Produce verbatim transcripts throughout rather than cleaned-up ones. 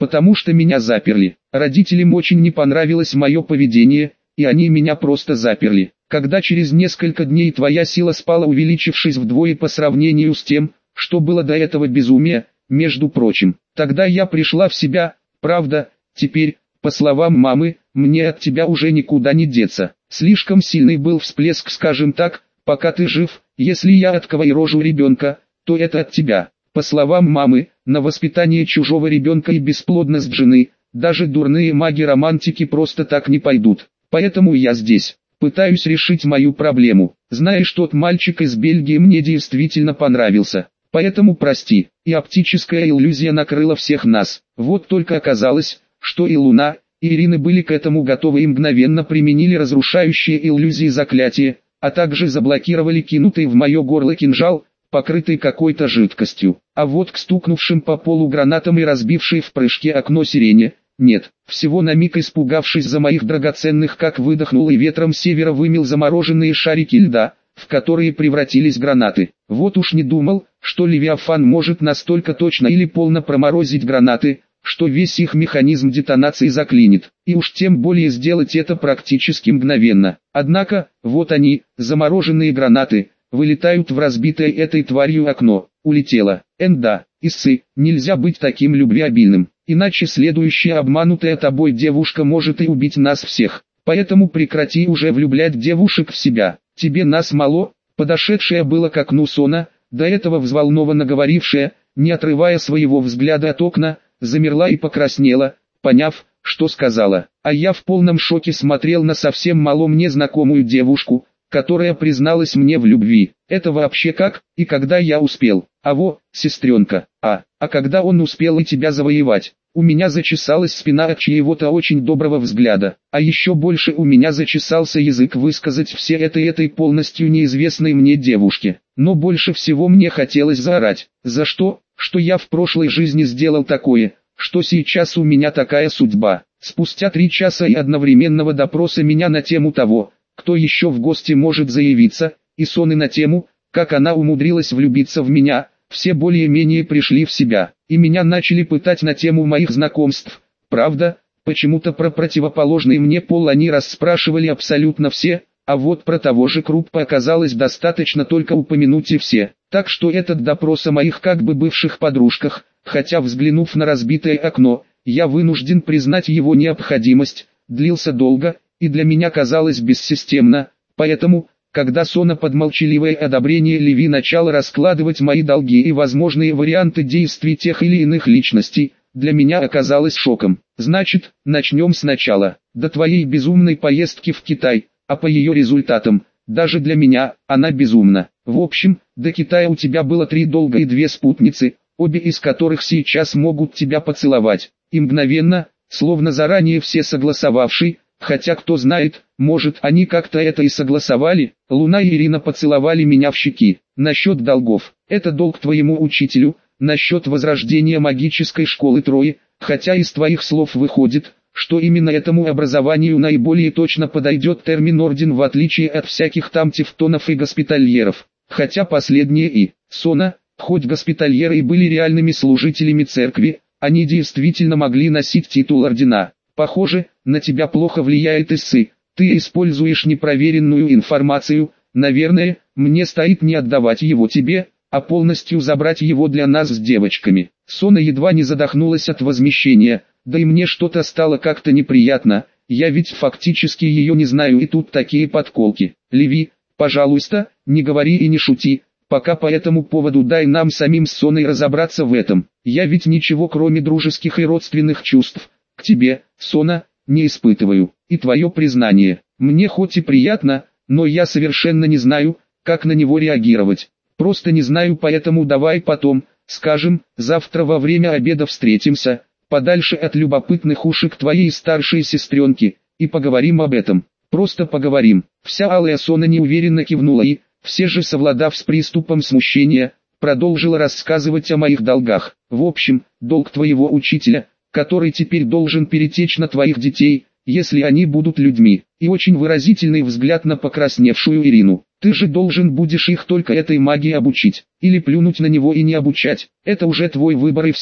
потому что меня заперли. Родителям очень не понравилось мое поведение, и они меня просто заперли. Когда через несколько дней твоя сила спала, увеличившись вдвое по сравнению с тем, что было до этого безумия, между прочим, тогда я пришла в себя, правда, теперь, по словам мамы, мне от тебя уже никуда не деться. Слишком сильный был всплеск, скажем так, пока ты жив, если я отковырожу ребенка, то это от тебя. По словам мамы, на воспитание чужого ребенка и бесплодность жены, даже дурные маги-романтики просто так не пойдут. Поэтому я здесь, пытаюсь решить мою проблему. Знаешь, тот мальчик из Бельгии мне действительно понравился. Поэтому прости, и оптическая иллюзия накрыла всех нас. Вот только оказалось, что и Луна, и Ирина были к этому готовы и мгновенно применили разрушающие иллюзии заклятия, а также заблокировали кинутый в мое горло кинжал, покрытый какой-то жидкостью. А вот к стукнувшим по полу гранатам и разбившей в прыжке окно сирене, нет, всего на миг испугавшись за моих драгоценных, как выдохнул и ветром севера вымел замороженные шарики льда, в которые превратились гранаты. Вот уж не думал, что Левиафан может настолько точно или полно проморозить гранаты, что весь их механизм детонации заклинит, и уж тем более сделать это практически мгновенно. Однако, вот они, замороженные гранаты, вылетают в разбитое этой тварью окно. Улетело. Энда, Иссы, нельзя быть таким любвеобильным, иначе следующая обманутая тобой девушка может и убить нас всех. Поэтому прекрати уже влюблять девушек в себя. Тебе нас мало. Подошедшая было к окну Сона, до этого взволнованно говорившая, не отрывая своего взгляда от окна, замерла и покраснела, поняв, что сказала. А я в полном шоке смотрел на совсем мало мне знакомую девушку, которая призналась мне в любви. Это вообще как, и когда я успел? А во, сестренка, а, а когда он успел и тебя завоевать? У меня зачесалась спина от чьего-то очень доброго взгляда, а еще больше у меня зачесался язык высказать все это этой полностью неизвестной мне девушке. Но больше всего мне хотелось заорать. За что? Что я в прошлой жизни сделал такое, что сейчас у меня такая судьба. Спустя три часа и одновременного допроса меня на тему того, кто еще в гости может заявиться, и Соны на тему, как она умудрилась влюбиться в меня, все более-менее пришли в себя, и меня начали пытать на тему моих знакомств. Правда, почему-то про противоположный мне пол они расспрашивали абсолютно все, а вот про того же Круппа оказалось достаточно только упомянуть и все. Так что этот допрос о моих как бы бывших подружках, хотя взглянув на разбитое окно, я вынужден признать его необходимость, длился долго, и для меня казалось бессистемно, поэтому, когда Сона под молчаливое одобрение Леви начала раскладывать мои долги и возможные варианты действий тех или иных личностей, для меня оказалось шоком. Значит, начнем сначала, до твоей безумной поездки в Китай, а по ее результатам, даже для меня, она безумна. В общем, до Китая у тебя было три долга и две спутницы, обе из которых сейчас могут тебя поцеловать, и мгновенно, словно заранее все согласовавший, хотя кто знает, может они как-то это и согласовали, Луна и Ирина поцеловали меня в щеки. Насчет долгов, это долг твоему учителю, насчет возрождения магической школы Трои, хотя из твоих слов выходит, что именно этому образованию наиболее точно подойдет термин орден в отличие от всяких там тевтонов и госпитальеров, хотя последние и Сона, хоть госпитальеры и были реальными служителями церкви, они действительно могли носить титул ордена. Похоже, на тебя плохо влияет Иссы, ты используешь непроверенную информацию, наверное, мне стоит не отдавать его тебе, а полностью забрать его для нас с девочками. Сона едва не задохнулась от возмещения, да и мне что-то стало как-то неприятно, я ведь фактически ее не знаю и тут такие подколки. Леви, пожалуйста, не говори и не шути, пока по этому поводу дай нам самим с Соной разобраться в этом. Я ведь ничего кроме дружеских и родственных чувств к тебе, Сона, не испытываю, и твое признание, мне хоть и приятно, но я совершенно не знаю, как на него реагировать, просто не знаю, поэтому давай потом, скажем, завтра во время обеда встретимся, подальше от любопытных ушек твоей старшей сестренки, и поговорим об этом, просто поговорим. Вся алая Сона неуверенно кивнула и, все же совладав с приступом смущения, продолжила рассказывать о моих долгах. В общем, долг твоего учителя, который теперь должен перетечь на твоих детей, если они будут людьми, и очень выразительный взгляд на покрасневшую Ирину. Ты же должен будешь их только этой магии обучить, или плюнуть на него и не обучать, это уже твой выбор и все,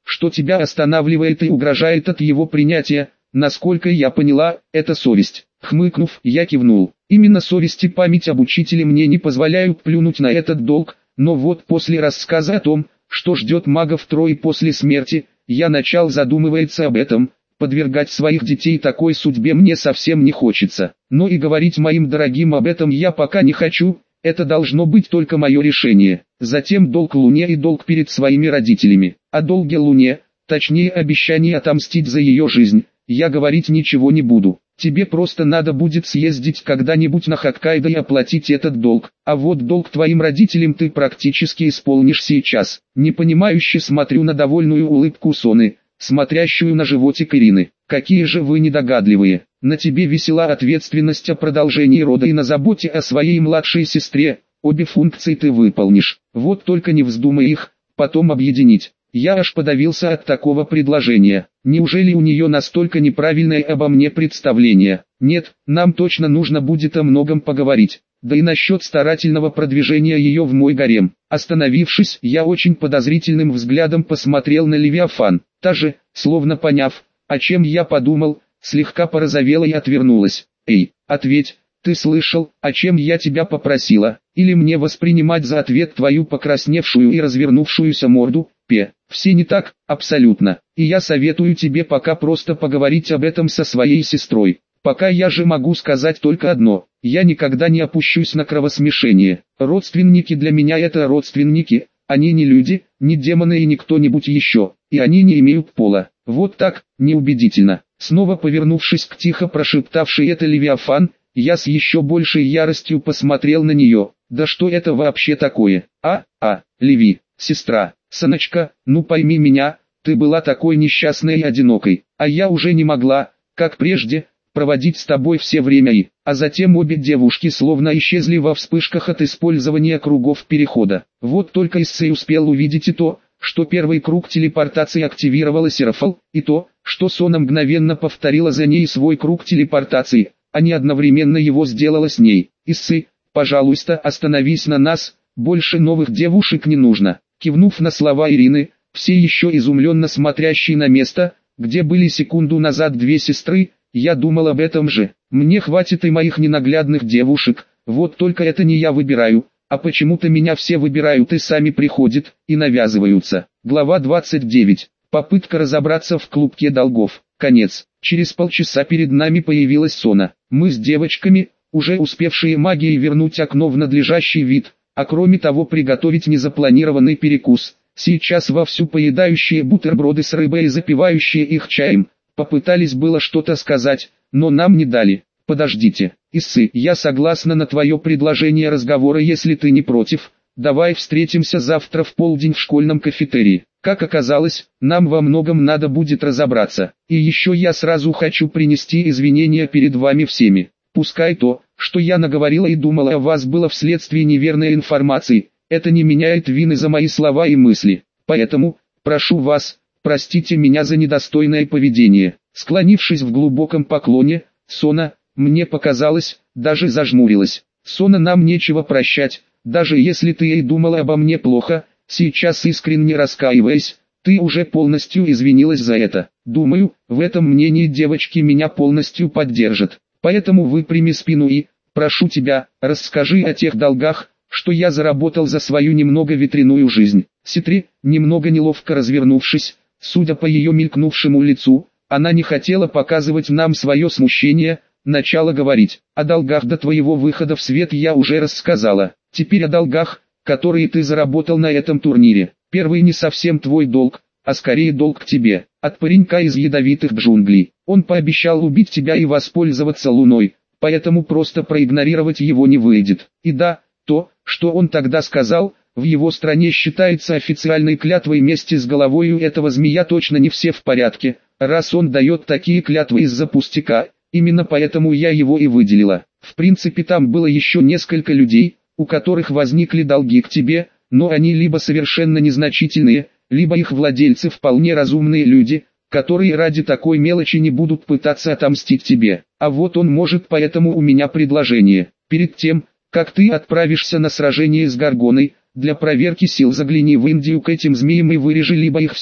что тебя останавливает и угрожает от его принятия. Насколько я поняла, это совесть. Хмыкнув, я кивнул. Именно совесть и память об учителе мне не позволяют плюнуть на этот долг, но вот после рассказа о том, что ждет магов Трои после смерти, я начал задумываться об этом. Подвергать своих детей такой судьбе мне совсем не хочется. Но и говорить моим дорогим об этом я пока не хочу, это должно быть только мое решение. Затем долг Луне и долг перед своими родителями. О долге Луне, точнее обещании отомстить за ее жизнь, я говорить ничего не буду. Тебе просто надо будет съездить когда-нибудь на Хоккайдо и оплатить этот долг. А вот долг твоим родителям ты практически исполнишь сейчас. Непонимающе смотрю на довольную улыбку Соны, смотрящую на животик Ирины. Какие же вы недогадливые. На тебе висела ответственность о продолжении рода и на заботе о своей младшей сестре. Обе функции ты выполнишь. Вот только не вздумай их потом объединить. Я аж подавился от такого предложения. Неужели у нее настолько неправильное обо мне представление? Нет, нам точно нужно будет о многом поговорить. Да и насчет старательного продвижения ее в мой гарем. Остановившись, я очень подозрительным взглядом посмотрел на Левиафан. Та же, словно поняв, о чем я подумал, слегка порозовела и отвернулась. «Эй, ответь, ты слышал, о чем я тебя попросила? Или мне воспринимать за ответ твою покрасневшую и развернувшуюся морду?» Пе, все не так, абсолютно. И я советую тебе пока просто поговорить об этом со своей сестрой. Пока я же могу сказать только одно. Я никогда не опущусь на кровосмешение. Родственники для меня это родственники. Они не люди, не демоны и не кто-нибудь еще. И они не имеют пола. Вот так, неубедительно. Снова повернувшись к тихо прошептавшей это Левиафан, я с еще большей яростью посмотрел на нее. Да что это вообще такое? А, а, Леви, сестра, Соночка, ну пойми меня, ты была такой несчастной и одинокой, а я уже не могла, как прежде, проводить с тобой все время и... А затем обе девушки словно исчезли во вспышках от использования кругов перехода. Вот только Исэй успел увидеть и то, что первый круг телепортации активировала Серафал, и то, что Сона мгновенно повторила за ней свой круг телепортации, а не одновременно его сделала с ней. Исэй, пожалуйста, остановись на нас, больше новых девушек не нужно. Кивнув на слова Ирины, все еще изумленно смотрящие на место, где были секунду назад две сестры, я думал об этом же. Мне хватит и моих ненаглядных девушек, вот только это не я выбираю, а почему-то меня все выбирают и сами приходят, и навязываются. Глава двадцать девять. Попытка разобраться в клубке долгов. Конец. Через полчаса перед нами появилась Сона. Мы с девочками, уже успевшие магией вернуть окно в надлежащий вид, а кроме того приготовить незапланированный перекус, сейчас вовсю поедающие бутерброды с рыбой и запивающие их чаем, попытались было что-то сказать, но нам не дали. Подождите, Иссы, я согласна на твое предложение разговора, если ты не против, давай встретимся завтра в полдень в школьном кафетерии. Как оказалось, нам во многом надо будет разобраться, и еще я сразу хочу принести извинения перед вами всеми. Пускай то, что я наговорила и думала о вас было вследствие неверной информации, это не меняет вины за мои слова и мысли. Поэтому, прошу вас, простите меня за недостойное поведение. Склонившись в глубоком поклоне, Сона, мне показалось, даже зажмурилась. Сона, нам нечего прощать, даже если ты и думала обо мне плохо, сейчас искренне раскаиваясь, ты уже полностью извинилась за это. Думаю, в этом мнении девочки меня полностью поддержат. Поэтому выпрями спину и, прошу тебя, расскажи о тех долгах, что я заработал за свою немного ветреную жизнь. Ситри, немного неловко развернувшись, судя по ее мелькнувшему лицу, она не хотела показывать нам свое смущение, начала говорить. О долгах до твоего выхода в свет я уже рассказала. Теперь о долгах, которые ты заработал на этом турнире. Первый не совсем твой долг, а скорее долг к тебе. От паренька из ядовитых джунглей. Он пообещал убить тебя и воспользоваться луной, поэтому просто проигнорировать его не выйдет. И да, то, что он тогда сказал, в его стране считается официальной клятвой мести с головой у этого змея точно не все в порядке, раз он дает такие клятвы из-за пустяка, именно поэтому я его и выделила. В принципе там было еще несколько людей, у которых возникли долги к тебе, но они либо совершенно незначительные, либо их владельцы вполне разумные люди, которые ради такой мелочи не будут пытаться отомстить тебе. А вот он может, поэтому у меня предложение. Перед тем, как ты отправишься на сражение с Гаргоной, для проверки сил загляни в Индию к этим змеям и вырежи либо их всех,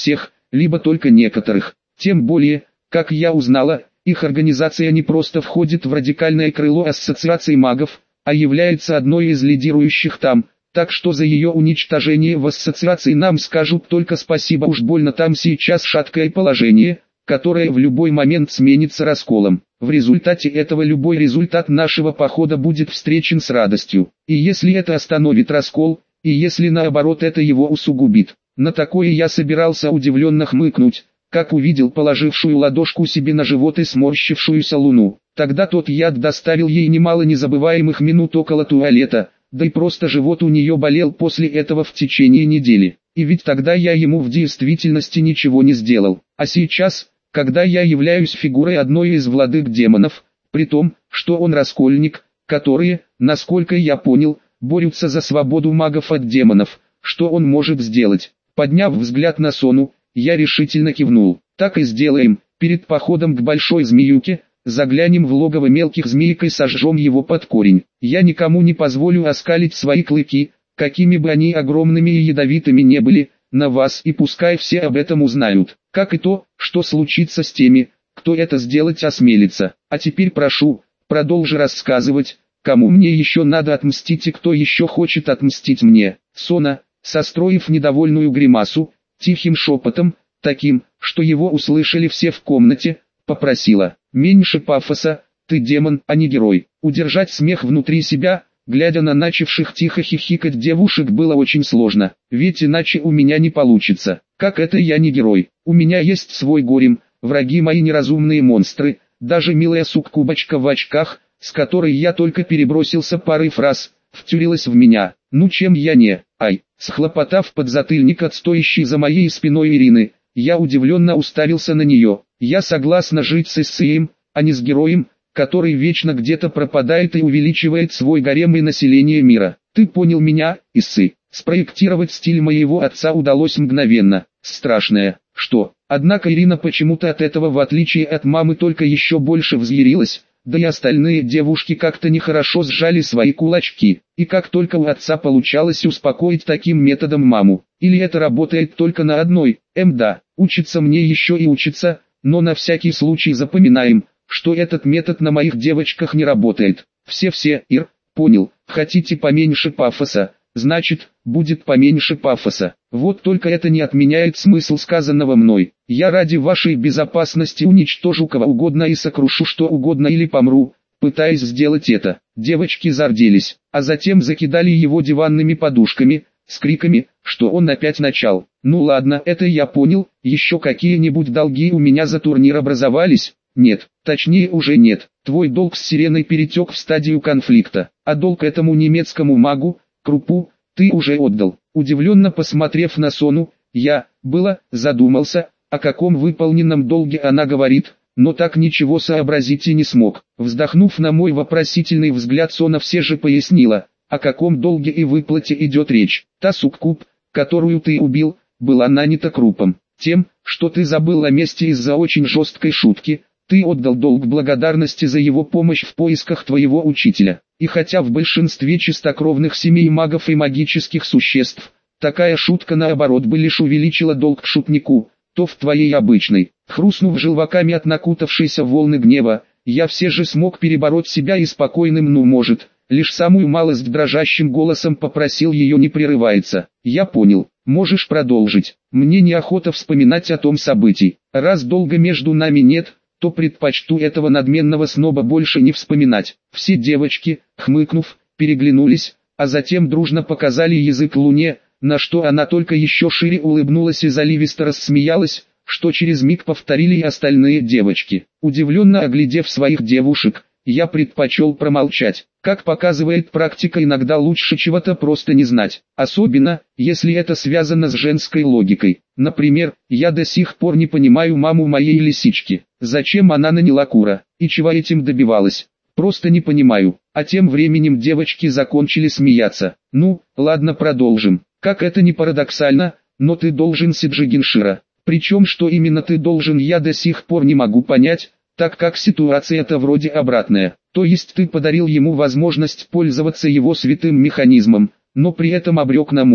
либо только некоторых. Тем более, как я узнала, их организация не просто входит в радикальное крыло ассоциации магов, а является одной из лидирующих там, так что за ее уничтожение в ассоциации нам скажут только спасибо, уж больно там сейчас шаткое положение, которое в любой момент сменится расколом. В результате этого любой результат нашего похода будет встречен с радостью. И если это остановит раскол, и если наоборот это его усугубит. На такое я собирался удивленно хмыкнуть, как увидел положившую ладошку себе на живот и сморщившуюся луну. Тогда тот яд доставил ей немало незабываемых минут около туалета, да и просто живот у нее болел после этого в течение недели. И ведь тогда я ему в действительности ничего не сделал. А сейчас, когда я являюсь фигурой одной из владык демонов, при том, что он раскольник, которые, насколько я понял, борются за свободу магов от демонов, что он может сделать? Подняв взгляд на Сону, я решительно кивнул. Так и сделаем. Перед походом к Большой Змеюке, заглянем в логово мелких змеек и сожжем его под корень. Я никому не позволю оскалить свои клыки, какими бы они огромными и ядовитыми не были, на вас, и пускай все об этом узнают. Как и то, что случится с теми, кто это сделать осмелится. А теперь прошу, продолжи рассказывать, кому мне еще надо отмстить и кто еще хочет отмстить мне. Сона, состроив недовольную гримасу, тихим шепотом, таким, что его услышали все в комнате, попросила: «Меньше пафоса, ты демон, а не герой». Удержать смех внутри себя, глядя на начавших тихо хихикать девушек, было очень сложно, ведь иначе у меня не получится. Как это я не герой? У меня есть свой горем, враги мои неразумные монстры, даже милая суккубочка в очках, с которой я только перебросился парой фраз, втюрилась в меня. Ну чем я не? Ай, схлопотав подзатыльник от стоящей за моей спиной Ирины, я удивленно уставился на нее. Я согласна жить с Иссеем, а не с героем, который вечно где-то пропадает и увеличивает свой гарем и население мира. Ты понял меня, Иссы? Спроектировать стиль моего отца удалось мгновенно. Страшное, что? Однако Ирина почему-то от этого, в отличие от мамы, только еще больше взъярилась. Да и остальные девушки как-то нехорошо сжали свои кулачки. И как только у отца получалось успокоить таким методом маму, или это работает только на одной, эм да, учится мне еще и учится, но на всякий случай запоминаем, что этот метод на моих девочках не работает. Все-все, Ир, понял, хотите поменьше пафоса, значит, будет поменьше пафоса. Вот только это не отменяет смысл сказанного мной. Я ради вашей безопасности уничтожу кого угодно и сокрушу что угодно или помру, пытаясь сделать это. Девочки зарделись, а затем закидали его диванными подушками, с криками, что он опять начал. Ну ладно, это я понял, еще какие-нибудь долги у меня за турнир образовались? Нет, точнее уже нет. Твой долг с Сиреной перетек в стадию конфликта, а долг этому немецкому магу, Крупу, ты уже отдал. Удивленно посмотрев на Сону, я, было, задумался, о каком выполненном долге она говорит, но так ничего сообразить и не смог. Вздохнув на мой вопросительный взгляд, Сона все же пояснила, о каком долге и выплате идет речь. Та суккуб, которую ты убил, была нанята Крупом. Тем, что ты забыл о мести из-за очень жесткой шутки, ты отдал долг благодарности за его помощь в поисках твоего учителя. И хотя в большинстве чистокровных семей магов и магических существ, такая шутка наоборот бы лишь увеличила долг к шутнику, то в твоей обычной, хрустнув желваками от накутавшейся волны гнева, я все же смог перебороть себя и спокойным «ну может», лишь самую малость дрожащим голосом попросил ее не прерывается. Я понял, можешь продолжить, мне неохота вспоминать о том событии, раз долга между нами нет, то предпочту этого надменного сноба больше не вспоминать. Все девочки, хмыкнув, переглянулись, а затем дружно показали язык Луне, на что она только еще шире улыбнулась и заливисто рассмеялась, что через миг повторили и остальные девочки. Удивленно оглядев своих девушек, я предпочел промолчать. Как показывает практика, иногда лучше чего-то просто не знать, особенно, если это связано с женской логикой. Например, я до сих пор не понимаю маму моей лисички. Зачем она наняла Кура, и чего этим добивалась? Просто не понимаю. А тем временем девочки закончили смеяться. Ну, ладно, продолжим. Как это ни парадоксально, но ты должен Сиджигиншира. Причем что именно ты должен, я до сих пор не могу понять, так как ситуация-то вроде обратная. То есть ты подарил ему возможность пользоваться его святым механизмом, но при этом обрек на муки.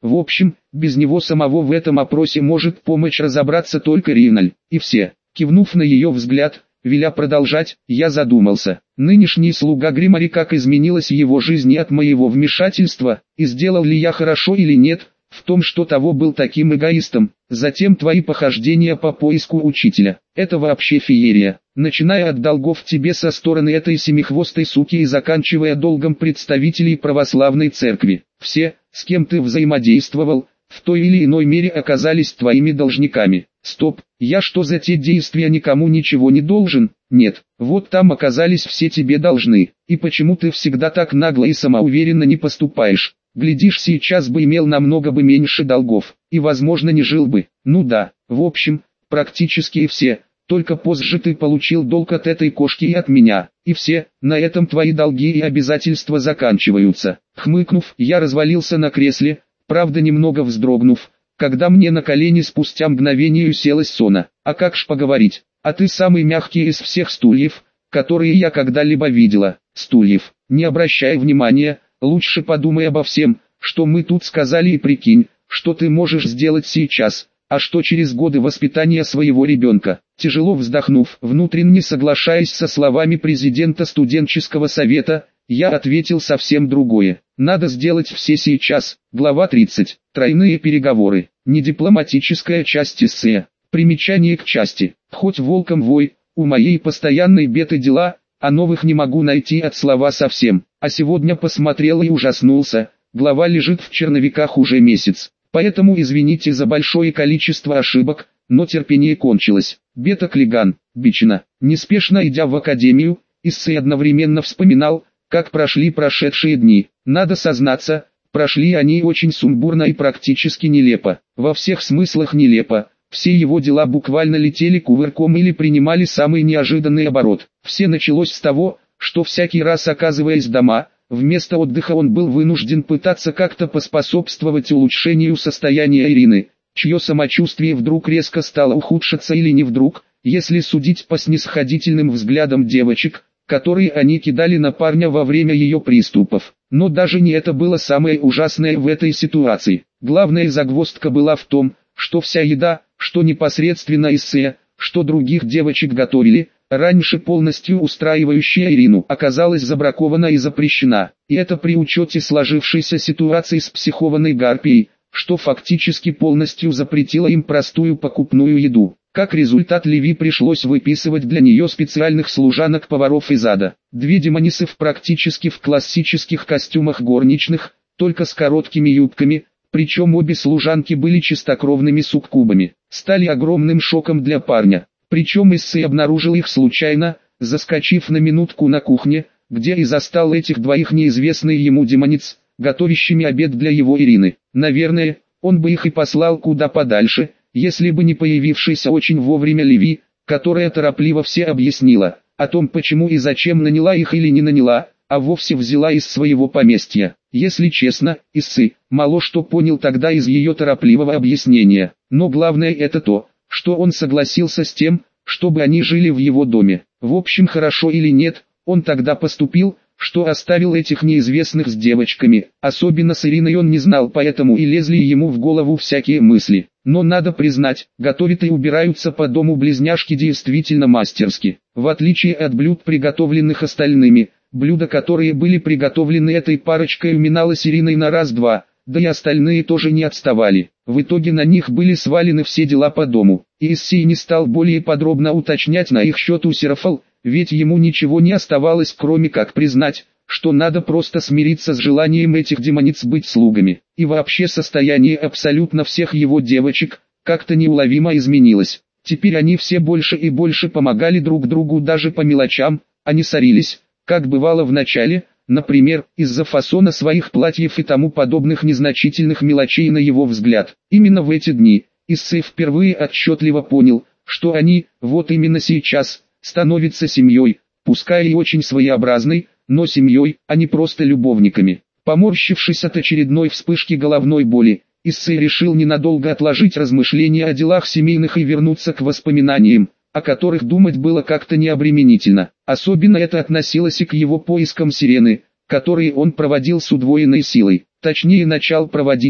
В общем, без него самого в этом опросе может помочь разобраться только Риналь, и все. Кивнув на ее взгляд, веля продолжать, я задумался. Нынешний слуга Гримари, как изменилась его жизнь от моего вмешательства, и сделал ли я хорошо или нет, в том, что того был таким эгоистом. Затем твои похождения по поиску учителя. Это вообще феерия. Начиная от долгов тебе со стороны этой семихвостой суки и заканчивая долгом представителей православной церкви. Все, с кем ты взаимодействовал, в той или иной мере оказались твоими должниками. Стоп, я что, за те действия никому ничего не должен? Нет, вот там оказались все тебе должны. И почему ты всегда так нагло и самоуверенно не поступаешь? Глядишь, сейчас бы имел намного бы меньше долгов, и возможно не жил бы. Ну да, в общем, практически все, только позже ты получил долг от этой кошки и от меня, и все, на этом твои долги и обязательства заканчиваются. Хмыкнув, я развалился на кресле, правда немного вздрогнув, когда мне на колени спустя мгновение уселась Сона. А как ж поговорить? А ты самый мягкий из всех стульев, которые я когда-либо видела. Стульев, не обращай внимания. Лучше подумай обо всем, что мы тут сказали, и прикинь, что ты можешь сделать сейчас, а что через годы воспитания своего ребенка. Тяжело вздохнув, внутренне соглашаясь со словами президента студенческого совета, я ответил совсем другое. Надо сделать все сейчас. Глава тридцать. Тройные переговоры. Недипломатическая часть эссе. Примечание к части. Хоть волком вой, у моей постоянной беды дела, а новых не могу найти от слова совсем. А сегодня посмотрел и ужаснулся, глава лежит в черновиках уже месяц. Поэтому извините за большое количество ошибок, но терпение кончилось. Бета Клиган, Бичина. Неспешно идя в академию, Иссы одновременно вспоминал, как прошли прошедшие дни. Надо сознаться, прошли они очень сумбурно и практически нелепо. Во всех смыслах нелепо. Все его дела буквально летели кувырком или принимали самый неожиданный оборот. Все началось с того, что всякий раз оказываясь дома, вместо отдыха он был вынужден пытаться как-то поспособствовать улучшению состояния Ирины, чье самочувствие вдруг резко стало ухудшаться, или не вдруг, если судить по снисходительным взглядам девочек, которые они кидали на парня во время ее приступов. Но даже не это было самое ужасное в этой ситуации. Главная загвоздка была в том, что вся еда, что непосредственно Иссе, что других девочек готовили, раньше полностью устраивающая Ирину, оказалась забракована и запрещена. И это при учете сложившейся ситуации с психованной гарпией, что фактически полностью запретило им простую покупную еду. Как результат, Леви пришлось выписывать для нее специальных служанок-поваров из ада. Две демонисы в практически в классических костюмах горничных, только с короткими юбками, причем обе служанки были чистокровными суккубами, стали огромным шоком для парня. Причем Иссе обнаружил их случайно, заскочив на минутку на кухне, где и застал этих двоих неизвестных ему демониц, готовящими обед для его Ирины. Наверное, он бы их и послал куда подальше, если бы не появившийся очень вовремя Леви, которая торопливо все объяснила, о том почему и зачем наняла их или не наняла, а вовсе взяла из своего поместья. Если честно, Иссы мало что понял тогда из ее торопливого объяснения, но главное это то, что он согласился с тем, чтобы они жили в его доме. В общем, хорошо или нет, он тогда поступил, что оставил этих неизвестных с девочками. Особенно с Ириной он не знал, поэтому и лезли ему в голову всякие мысли. Но надо признать, готовят и убираются по дому близняшки действительно мастерски. В отличие от блюд, приготовленных остальными, блюда, которые были приготовлены этой парочкой, уминалось Ириной на раз-два. Да и остальные тоже не отставали. В итоге на них были свалены все дела по дому. И Исси не стал более подробно уточнять на их счет у Серафал, ведь ему ничего не оставалось, кроме как признать, что надо просто смириться с желанием этих демониц быть слугами. И вообще состояние абсолютно всех его девочек как-то неуловимо изменилось. Теперь они все больше и больше помогали друг другу даже по мелочам, а не ссорились, как бывало в начале, например, из-за фасона своих платьев и тому подобных незначительных мелочей на его взгляд. Именно в эти дни Иссе впервые отчетливо понял, что они, вот именно сейчас, становятся семьей, пускай и очень своеобразной, но семьей, а не просто любовниками. Поморщившись от очередной вспышки головной боли, Иссе решил ненадолго отложить размышления о делах семейных и вернуться к воспоминаниям, о которых думать было как-то необременительно. Особенно это относилось и к его поискам Сирены, которые он проводил с удвоенной силой. Точнее, начал проводить,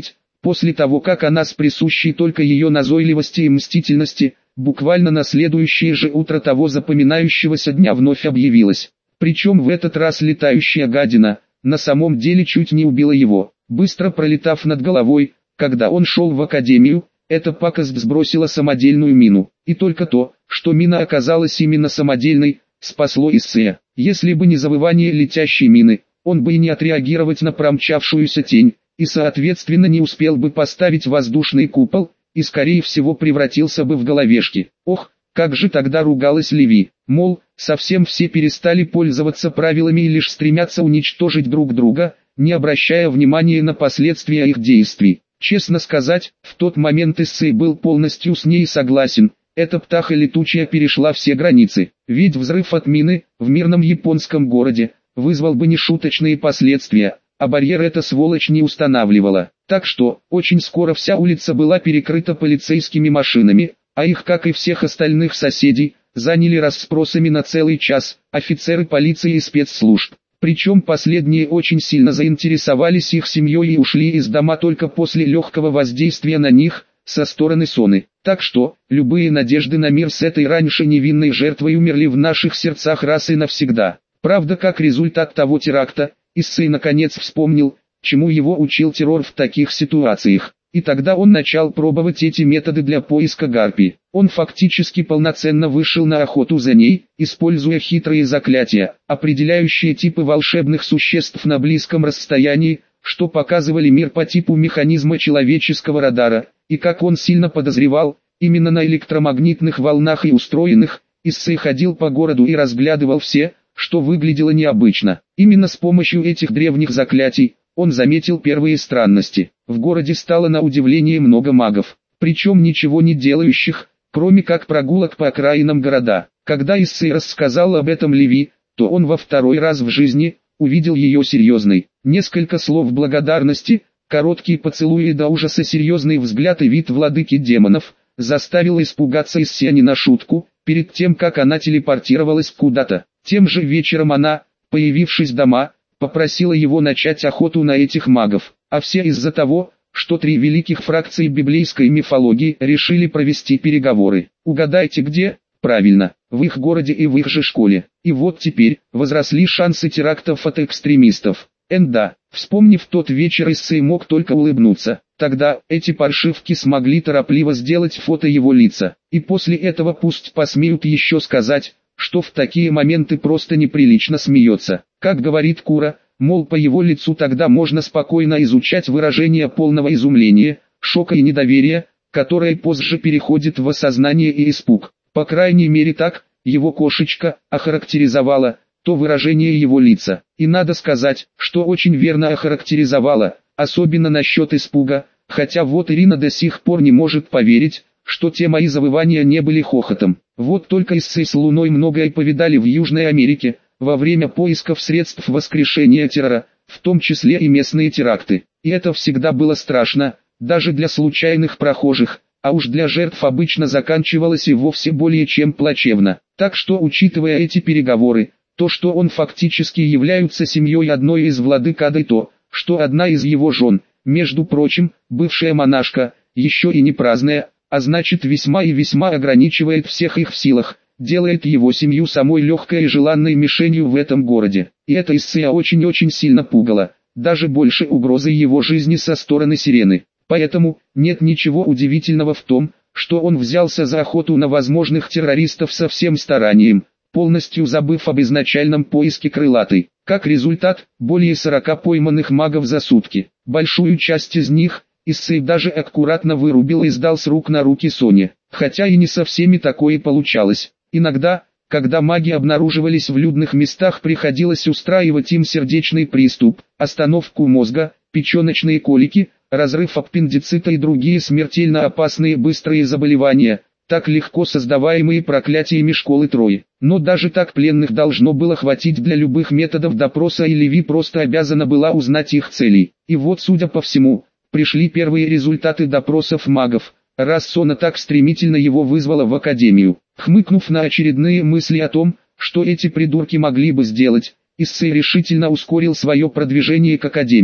После того, как она с присущей только ее назойливости и мстительности, буквально на следующее же утро того запоминающегося дня вновь объявилась. Причем в этот раз летающая гадина, на самом деле чуть не убила его. Быстро пролетав над головой, когда он шел в академию, эта пакость сбросила самодельную мину. И только то, что мина оказалась именно самодельной, спасло Иссея. Если бы не завывание летящей мины, он бы и не отреагировать на промчавшуюся тень, и соответственно не успел бы поставить воздушный купол, и скорее всего превратился бы в головешки. Ох, как же тогда ругалась Леви, мол, совсем все перестали пользоваться правилами и лишь стремятся уничтожить друг друга, не обращая внимания на последствия их действий. Честно сказать, в тот момент Иссей был полностью с ней согласен. Эта птаха летучая перешла все границы, ведь взрыв от мины, в мирном японском городе, вызвал бы нешуточные последствия, а барьер эта сволочь не устанавливала. Так что, очень скоро вся улица была перекрыта полицейскими машинами, а их, как и всех остальных соседей, заняли расспросами на целый час офицеры полиции и спецслужб. Причем последние очень сильно заинтересовались их семьей и ушли из дома только после легкого воздействия на них, со стороны Соны. Так что, любые надежды на мир с этой раньше невинной жертвой умерли в наших сердцах раз и навсегда. Правда, как результат того теракта, Иссей наконец вспомнил, чему его учил террор в таких ситуациях. И тогда он начал пробовать эти методы для поиска гарпии. Он фактически полноценно вышел на охоту за ней, используя хитрые заклятия, определяющие типы волшебных существ на близком расстоянии, что показывали мир по типу механизма человеческого радара, и как он сильно подозревал, именно на электромагнитных волнах и устроенных, Иссей ходил по городу и разглядывал все, что выглядело необычно. Именно с помощью этих древних заклятий, он заметил первые странности. В городе стало на удивление много магов, причем ничего не делающих, кроме как прогулок по окраинам города. Когда Иссей рассказал об этом Леви, то он во второй раз в жизни увидел ее серьезной. Несколько слов благодарности, короткие поцелуи до ужаса серьезный взгляд и вид владыки демонов, заставил испугаться Иссея не на шутку, перед тем как она телепортировалась куда-то. Тем же вечером она, появившись дома, попросила его начать охоту на этих магов, а все из-за того, что три великих фракции библейской мифологии решили провести переговоры. Угадайте где? Правильно, в их городе и в их же школе. И вот теперь, возросли шансы терактов от экстремистов. Энда, вспомнив тот вечер, Иссей мог только улыбнуться. Тогда, эти паршивки смогли торопливо сделать фото его лица. И после этого пусть посмеют еще сказать, что в такие моменты просто неприлично смеется. Как говорит Кура, мол, по его лицу тогда можно спокойно изучать выражение полного изумления, шока и недоверия, которое позже переходит в осознание и испуг. По крайней мере так, его кошечка охарактеризовала то выражение его лица. И надо сказать, что очень верно охарактеризовала, особенно насчет испуга, хотя вот Ирина до сих пор не может поверить, что те мои завывания не были хохотом. Вот только Иссей с Луной многое повидали в Южной Америке, во время поисков средств воскрешения террора, в том числе и местные теракты. И это всегда было страшно, даже для случайных прохожих, а уж для жертв обычно заканчивалось и вовсе более чем плачевно. Так что, учитывая эти переговоры, то, что он фактически является семьей одной из владык ада, и то, что одна из его жен, между прочим, бывшая монашка, еще и не праздная, а значит весьма и весьма ограничивает всех их в силах, делает его семью самой легкой и желанной мишенью в этом городе. И это Иссея очень-очень сильно пугало, даже больше угрозы его жизни со стороны Сирены. Поэтому, нет ничего удивительного в том, что он взялся за охоту на возможных террористов со всем старанием, полностью забыв об изначальном поиске крылатой. Как результат, более сорока пойманных магов за сутки. Большую часть из них Иссей даже аккуратно вырубил и сдал с рук на руки Соне. Хотя и не со всеми такое получалось. Иногда, когда маги обнаруживались в людных местах, приходилось устраивать им сердечный приступ, остановку мозга, печеночные колики, разрыв аппендицита и другие смертельно опасные быстрые заболевания, так легко создаваемые проклятиями школы Трои. Но даже так пленных должно было хватить для любых методов допроса, и Леви просто обязана была узнать их целей. И вот, судя по всему, пришли первые результаты допросов магов, раз Сона так стремительно его вызвала в академию. Хмыкнув на очередные мысли о том, что эти придурки могли бы сделать, Иссей решительно ускорил свое продвижение к академии.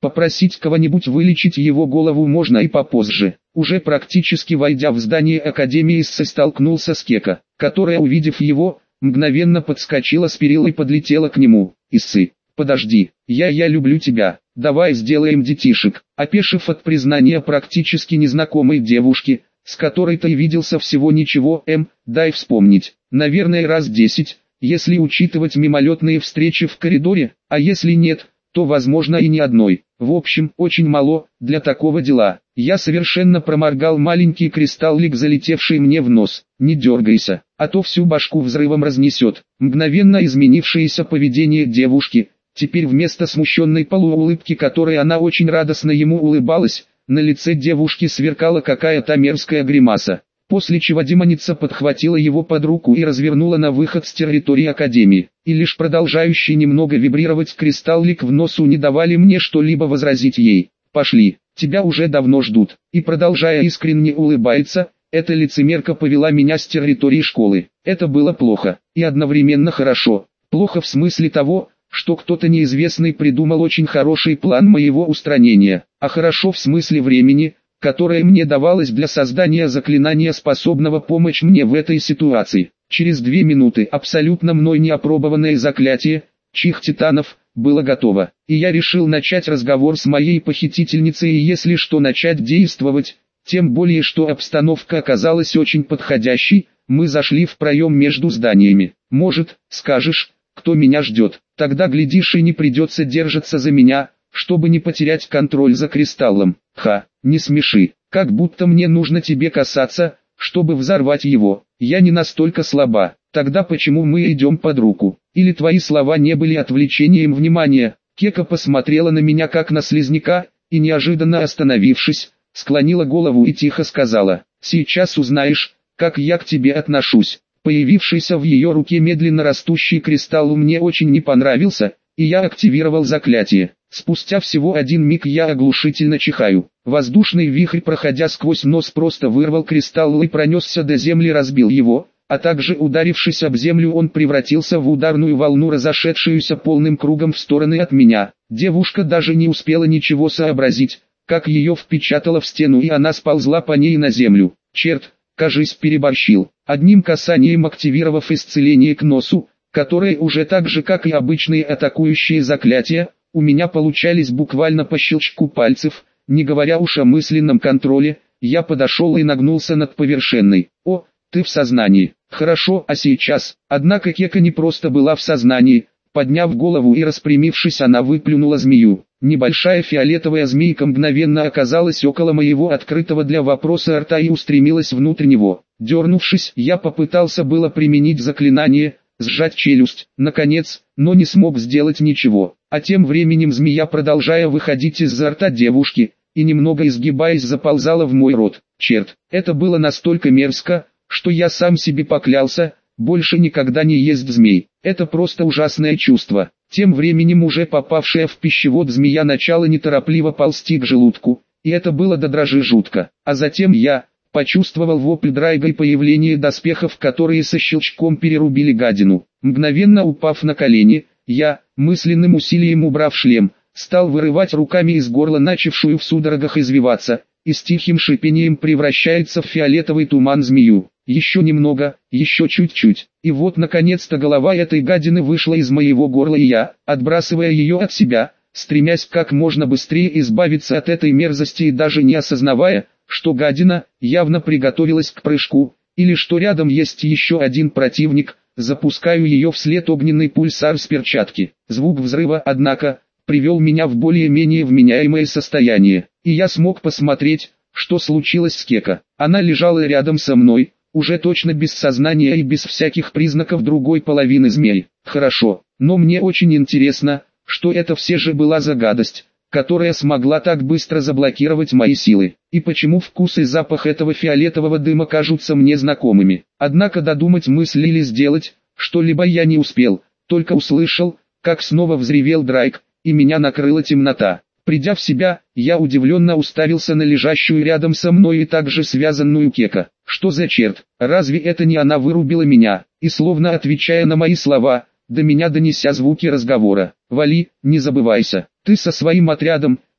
Попросить кого-нибудь вылечить его голову можно и попозже. Уже практически войдя в здание Академии Иссы, столкнулся с Кеко, которая, увидев его, мгновенно подскочила с перил и подлетела к нему. «Иссы, подожди, я я люблю тебя, давай сделаем детишек». Опешив от признания практически незнакомой девушки, с которой ты виделся всего ничего, эм, дай вспомнить, наверное раз десять, если учитывать мимолетные встречи в коридоре, а если нет, то возможно и ни одной. В общем, очень мало для такого дела. Я совершенно проморгал маленький кристаллик, залетевший мне в нос. Не дергайся, а то всю башку взрывом разнесет. Мгновенно изменившееся поведение девушки, теперь вместо смущенной полуулыбки, которой она очень радостно ему улыбалась, на лице девушки сверкала какая-то мерзкая гримаса. После чего демоница подхватила его под руку и развернула на выход с территории Академии. И лишь продолжающий немного вибрировать кристаллик в носу не давали мне что-либо возразить ей. «Пошли, тебя уже давно ждут». И продолжая искренне улыбаться, эта лицемерка повела меня с территории школы. Это было плохо и одновременно хорошо. Плохо в смысле того, что кто-то неизвестный придумал очень хороший план моего устранения, а хорошо в смысле времени, которое мне давалось для создания заклинания, способного помочь мне в этой ситуации. Через две минуты абсолютно мной неопробованное заклятие, чих титанов, было готово, и я решил начать разговор с моей похитительницей и если что начать действовать, тем более что обстановка оказалась очень подходящей. Мы зашли в проем между зданиями. «Может, скажешь, кто меня ждет, тогда глядишь и не придется держаться за меня, чтобы не потерять контроль за кристаллом». «Ха, не смеши, как будто мне нужно тебе касаться, чтобы взорвать его. Я не настолько слаба. Тогда почему мы идем под руку? Или твои слова не были отвлечением внимания?» Кеко посмотрела на меня как на слизняка, и неожиданно остановившись, склонила голову и тихо сказала: «Сейчас узнаешь, как я к тебе отношусь». Появившийся в ее руке медленно растущий кристалл мне очень не понравился, и я активировал заклятие. Спустя всего один миг я оглушительно чихаю. Воздушный вихрь, проходя сквозь нос, просто вырвал кристалл и пронесся до земли, разбил его, а также ударившись об землю, он превратился в ударную волну, разошедшуюся полным кругом в стороны от меня. Девушка даже не успела ничего сообразить, как ее впечатало в стену и она сползла по ней на землю. Черт, кажись, переборщил. Одним касанием активировав исцеление к носу, которое уже так же как и обычные атакующие заклятия, у меня получались буквально по щелчку пальцев, не говоря уж о мысленном контроле, я подошел и нагнулся над повершенной. «О, ты в сознании. Хорошо, а сейчас?» Однако Кеко не просто была в сознании. Подняв голову и распрямившись, она выплюнула змею. Небольшая фиолетовая змейка мгновенно оказалась около моего открытого для вопроса рта и устремилась внутрь него. Дернувшись, я попытался было применить заклинание, сжать челюсть, наконец, но не смог сделать ничего. А тем временем змея, продолжая выходить из-за рта девушки, и немного изгибаясь, заползала в мой рот. Черт, это было настолько мерзко, что я сам себе поклялся больше никогда не есть змей. Это просто ужасное чувство. Тем временем уже попавшая в пищевод змея начала неторопливо ползти к желудку, и это было до дрожи жутко. А затем я почувствовал вопль Драйга и появление доспехов, которые со щелчком перерубили гадину. Мгновенно упав на колени, я, мысленным усилием убрав шлем, стал вырывать руками из горла начавшую в судорогах извиваться, и с тихим шипением превращается в фиолетовый туман змею. Еще немного, еще чуть-чуть, и вот наконец-то голова этой гадины вышла из моего горла, и я, отбрасывая ее от себя, стремясь как можно быстрее избавиться от этой мерзости и даже не осознавая, что гадина явно приготовилась к прыжку, или что рядом есть еще один противник, запускаю ее вслед огненный пульсар с перчатки. Звук взрыва, однако, привел меня в более-менее вменяемое состояние, и я смог посмотреть, что случилось с Кеко. Она лежала рядом со мной, уже точно без сознания и без всяких признаков другой половины змей. Хорошо, но мне очень интересно, что это все же была за гадость, которая смогла так быстро заблокировать мои силы, и почему вкус и запах этого фиолетового дыма кажутся мне знакомыми. Однако додумать мысль или сделать что-либо я не успел, только услышал, как снова взревел Драйк, и меня накрыла темнота. Придя в себя, я удивленно уставился на лежащую рядом со мной и также связанную Кеко. Что за черт, разве это не она вырубила меня? И словно отвечая на мои слова, до меня донеся звуки разговора: «Вали, не забывайся, ты со своим отрядом,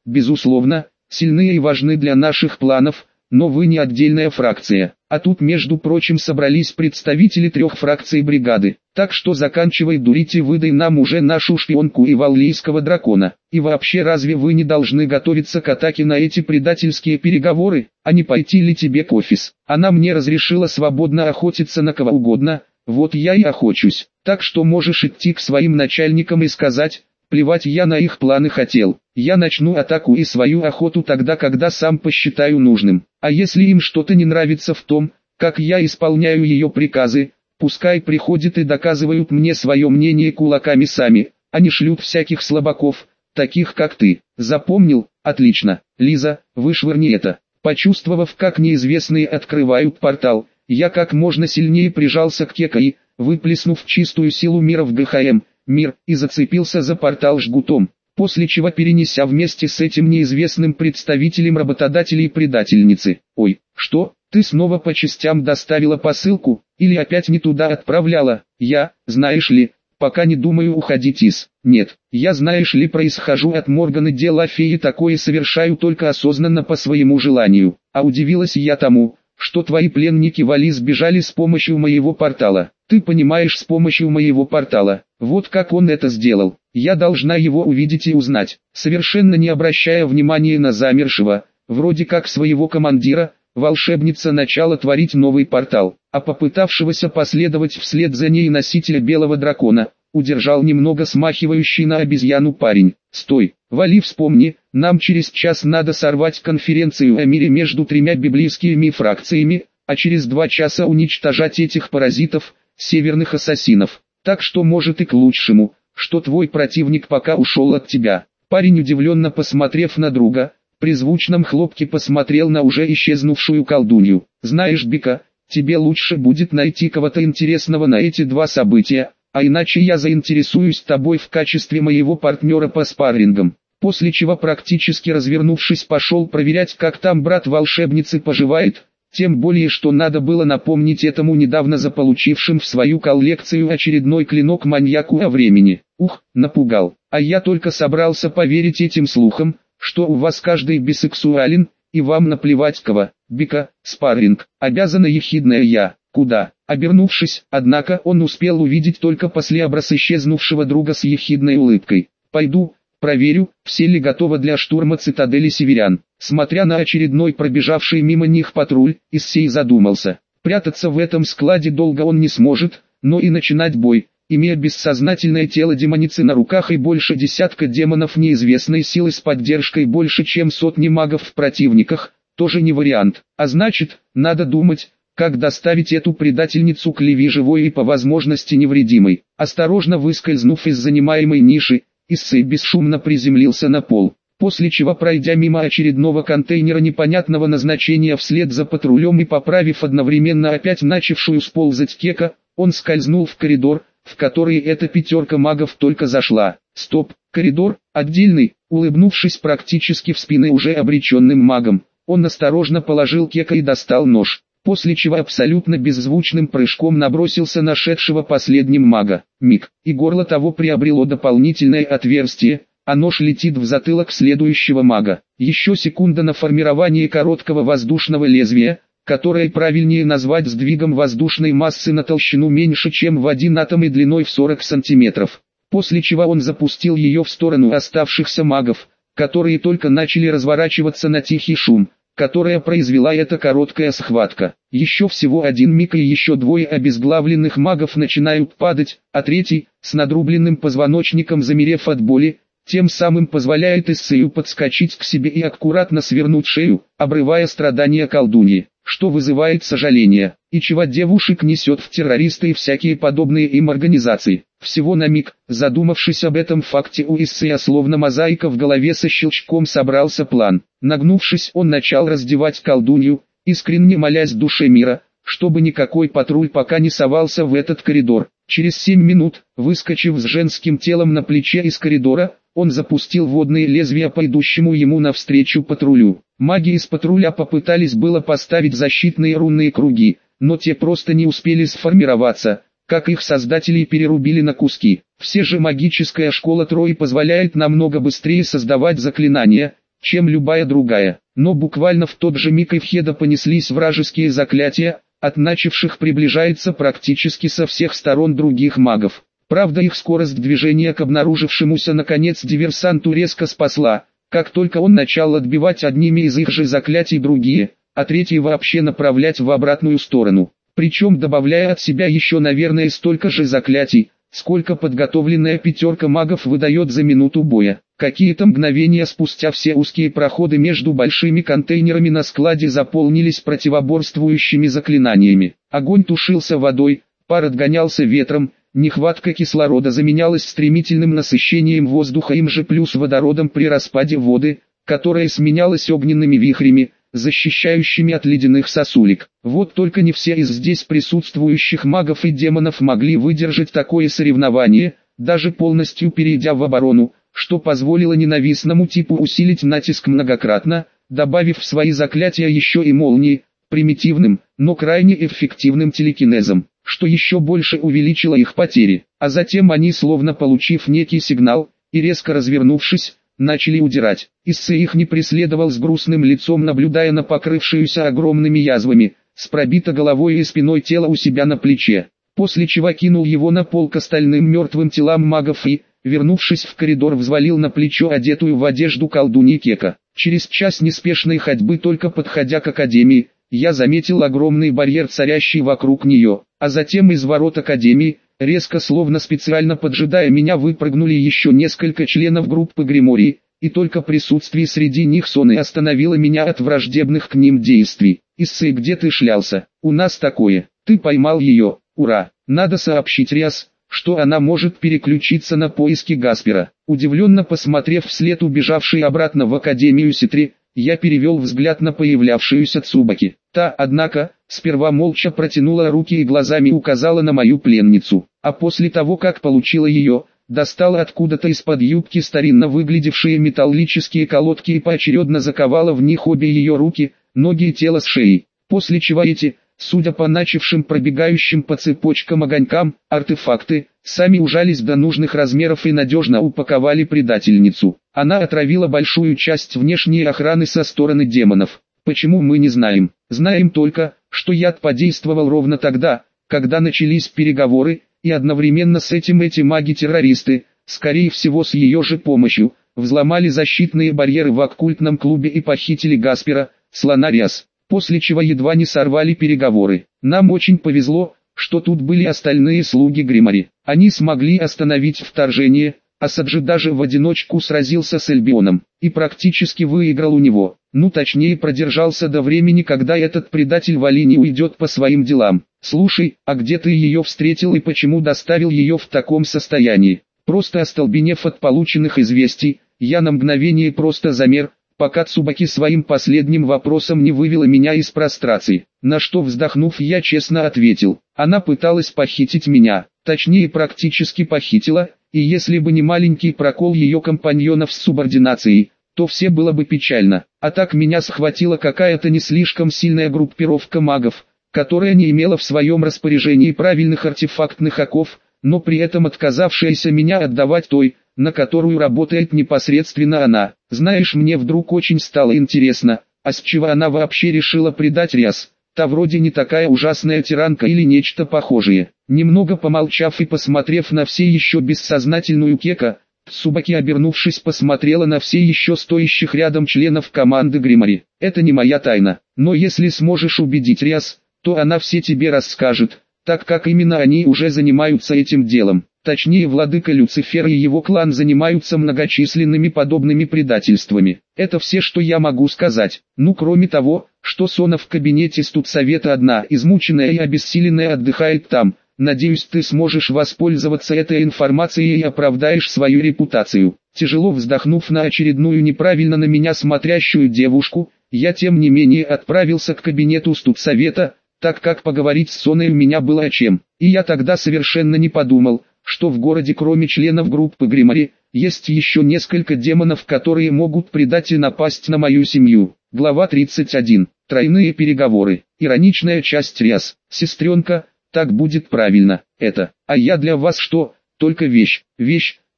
безусловно, сильны и важны для наших планов, но вы не отдельная фракция. А тут, между прочим, собрались представители трех фракций бригады. Так что заканчивай дурить и выдай нам уже нашу шпионку и валлийского дракона. И вообще, разве вы не должны готовиться к атаке на эти предательские переговоры, а не пойти ли тебе к офис? Она мне разрешила свободно охотиться на кого угодно, вот я и охочусь. Так что можешь идти к своим начальникам и сказать: плевать я на их планы хотел. Я начну атаку и свою охоту тогда, когда сам посчитаю нужным. А если им что-то не нравится в том, как я исполняю ее приказы, пускай приходят и доказывают мне свое мнение кулаками сами, а не шлют всяких слабаков, таких как ты. Запомнил? Отлично. Лиза, вышвырни это. Почувствовав, как неизвестные открывают портал, я как можно сильнее прижался к Кека и, выплеснув чистую силу мира в ГХМ, мир, и зацепился за портал жгутом, после чего перенеся вместе с этим неизвестным представителем работодателей предательницы. Ой, что, ты снова по частям доставила посылку, или опять не туда отправляла? Я, знаешь ли, пока не думаю уходить из... Нет, я, знаешь ли, происхожу от Морганы де ла Феи, такое совершаю только осознанно по своему желанию. А удивилась я тому, что твои пленники Вали сбежали с помощью моего портала. Ты понимаешь, с помощью моего портала. Вот как он это сделал. Я должна его увидеть и узнать. Совершенно не обращая внимания на замершего, вроде как своего командира, волшебница начала творить новый портал, а попытавшегося последовать вслед за ней носителя белого дракона, удержал немного смахивающий на обезьяну парень. Стой, Вали, вспомни, нам через час надо сорвать конференцию о мире между тремя библейскими фракциями, а через два часа уничтожать этих паразитов, северных ассасинов. Так что может и к лучшему, что твой противник пока ушел от тебя. Парень, удивленно посмотрев на друга, при звучном хлопке посмотрел на уже исчезнувшую колдунью. Знаешь, Бика, тебе лучше будет найти кого-то интересного на эти два события, а иначе я заинтересуюсь тобой в качестве моего партнера по спаррингам. После чего, практически развернувшись, пошел проверять, как там брат волшебницы поживает. Тем более, что надо было напомнить этому недавно заполучившим в свою коллекцию очередной клинок маньяку о времени. Ух, напугал. А я только собрался поверить этим слухам, что у вас каждый бисексуален, и вам наплевать кого. Бика, спарринг, обязана ехидная я. Куда? Обернувшись, однако, он успел увидеть только послеобраз исчезнувшего друга с ехидной улыбкой. Пойду, проверю, все ли готово для штурма цитадели северян. Смотря на очередной пробежавший мимо них патруль, Иссей задумался. Прятаться в этом складе долго он не сможет, но и начинать бой, имея бессознательное тело демоницы на руках и больше десятка демонов неизвестной силы с поддержкой больше чем сотни магов в противниках, тоже не вариант. А значит, надо думать, как доставить эту предательницу к Леви живой и по возможности невредимой. Осторожно выскользнув из занимаемой ниши, Иссей бесшумно приземлился на пол, после чего, пройдя мимо очередного контейнера непонятного назначения вслед за патрулем и поправив одновременно опять начавшую сползать Кека, он скользнул в коридор, в который эта пятерка магов только зашла. Стоп, коридор, отдельный, улыбнувшись практически в спины уже обреченным магом, он осторожно положил Кека и достал нож, после чего абсолютно беззвучным прыжком набросился на шедшего последним мага. Миг, и горло того приобрело дополнительное отверстие, а нож летит в затылок следующего мага. Еще секунда на формирование короткого воздушного лезвия, которое правильнее назвать сдвигом воздушной массы на толщину меньше чем в один атом и длиной в сорок сантиметров. После чего он запустил ее в сторону оставшихся магов, которые только начали разворачиваться на тихий шум, которая произвела эта короткая схватка. Еще всего один миг и еще двое обезглавленных магов начинают падать, а третий, с надрубленным позвоночником замерев от боли, тем самым позволяет Иссею подскочить к себе и аккуратно свернуть шею, обрывая страдания колдуньи, что вызывает сожаление, и чего девушек несет в террористы и всякие подобные им организации. Всего на миг, задумавшись об этом факте, у Иссея словно мозаика в голове со щелчком собрался план. Нагнувшись, он начал раздевать колдунью, искренне молясь душе мира, чтобы никакой патруль пока не совался в этот коридор. Через семь минут, выскочив с женским телом на плече из коридора, он запустил водные лезвия по идущему ему навстречу патрулю. Маги из патруля попытались было поставить защитные рунные круги, но те просто не успели сформироваться, как их создатели перерубили на куски. Все же магическая школа Трои позволяет намного быстрее создавать заклинания, чем любая другая. Но буквально в тот же миг Эвхеда понеслись вражеские заклятия, от начавших приближается практически со всех сторон других магов. Правда, их скорость движения к обнаружившемуся наконец диверсанту резко спасла, как только он начал отбивать одними из их же заклятий другие, а третьи вообще направлять в обратную сторону. Причем добавляя от себя еще наверное столько же заклятий, сколько подготовленная пятерка магов выдает за минуту боя. Какие-то мгновения спустя все узкие проходы между большими контейнерами на складе заполнились противоборствующими заклинаниями. Огонь тушился водой, пар отгонялся ветром, нехватка кислорода заменялась стремительным насыщением воздуха им же плюс водородом при распаде воды, которая сменялась огненными вихрями, защищающими от ледяных сосулек. Вот только не все из здесь присутствующих магов и демонов могли выдержать такое соревнование, даже полностью перейдя в оборону, что позволило ненавистному типу усилить натиск многократно, добавив в свои заклятия еще и молнии, примитивным, но крайне эффективным телекинезом, что еще больше увеличило их потери. А затем они, словно получив некий сигнал, и резко развернувшись, начали удирать. Иссе их не преследовал с грустным лицом, наблюдая на покрывшуюся огромными язвами, с пробитой головой и спиной тело у себя на плече, после чего кинул его на пол к остальным мертвым телам магов и, вернувшись в коридор, взвалил на плечо одетую в одежду колдуньи Кека. Через час неспешной ходьбы, только подходя к академии, я заметил огромный барьер, царящий вокруг нее, а затем из ворот академии, резко словно специально поджидая меня, выпрыгнули еще несколько членов группы Гримории, и только присутствие среди них Соны остановило меня от враждебных к ним действий. «Иссы, где ты шлялся? У нас такое. Ты поймал ее, ура! Надо сообщить Риас, что она может переключиться на поиски Гаспера». Удивленно посмотрев вслед убежавшей обратно в Академию Ситри, я перевел взгляд на появлявшуюся Цубаки. Та, однако, сперва молча протянула руки и глазами указала на мою пленницу, а после того, как получила ее, достала откуда-то из-под юбки старинно выглядевшие металлические колодки и поочередно заковала в них обе ее руки, ноги и тело с шеей, после чего эти, судя по начавшим пробегающим по цепочкам огонькам, артефакты, сами ужались до нужных размеров и надежно упаковали предательницу. Она отравила большую часть внешней охраны со стороны демонов. Почему, мы не знаем. Знаем только, что яд подействовал ровно тогда, когда начались переговоры, и одновременно с этим эти маги-террористы, скорее всего с ее же помощью, взломали защитные барьеры в оккультном клубе и похитили Гаспера, слона Риас, после чего едва не сорвали переговоры. Нам очень повезло, что тут были остальные слуги Гримори. Они смогли остановить вторжение, а Саджи даже в одиночку сразился с Эльбионом, и практически выиграл у него. Ну точнее продержался до времени, когда этот предатель Валини уйдет по своим делам. «Слушай, а где ты ее встретил и почему доставил ее в таком состоянии?» Просто остолбенев от полученных известий, я на мгновение просто замер, пока Цубаки своим последним вопросом не вывела меня из прострации. На что, вздохнув, я честно ответил: она пыталась похитить меня, точнее практически похитила, и если бы не маленький прокол ее компаньонов с субординацией, то все было бы печально. А так меня схватила какая-то не слишком сильная группировка магов, которая не имела в своем распоряжении правильных артефактных оков, но при этом отказавшаяся меня отдавать той, на которую работает непосредственно она. Знаешь, мне вдруг очень стало интересно, а с чего она вообще решила предать Риас? Та вроде не такая ужасная тиранка или нечто похожее. Немного помолчав и посмотрев на все еще бессознательную Кека, Цубаки, обернувшись, посмотрела на все еще стоящих рядом членов команды Гримори. «Это не моя тайна, но если сможешь убедить Риас, то она все тебе расскажет, так как именно они уже занимаются этим делом. Точнее, владыка Люцифер и его клан занимаются многочисленными подобными предательствами. Это все, что я могу сказать. Ну, кроме того, что Сона в кабинете студсовета одна, измученная и обессиленная, отдыхает там. Надеюсь, ты сможешь воспользоваться этой информацией и оправдаешь свою репутацию». Тяжело вздохнув на очередную неправильно на меня смотрящую девушку, я тем не менее отправился к кабинету студсовета, так как поговорить с Соной у меня было о чем. И я тогда совершенно не подумал, что в городе кроме членов группы Гримори, есть еще несколько демонов, которые могут предать и напасть на мою семью. Глава тридцать один. Тройные переговоры. Ироничная часть Риас. «Сестренка, так будет правильно. Это, а я для вас что, только вещь, вещь,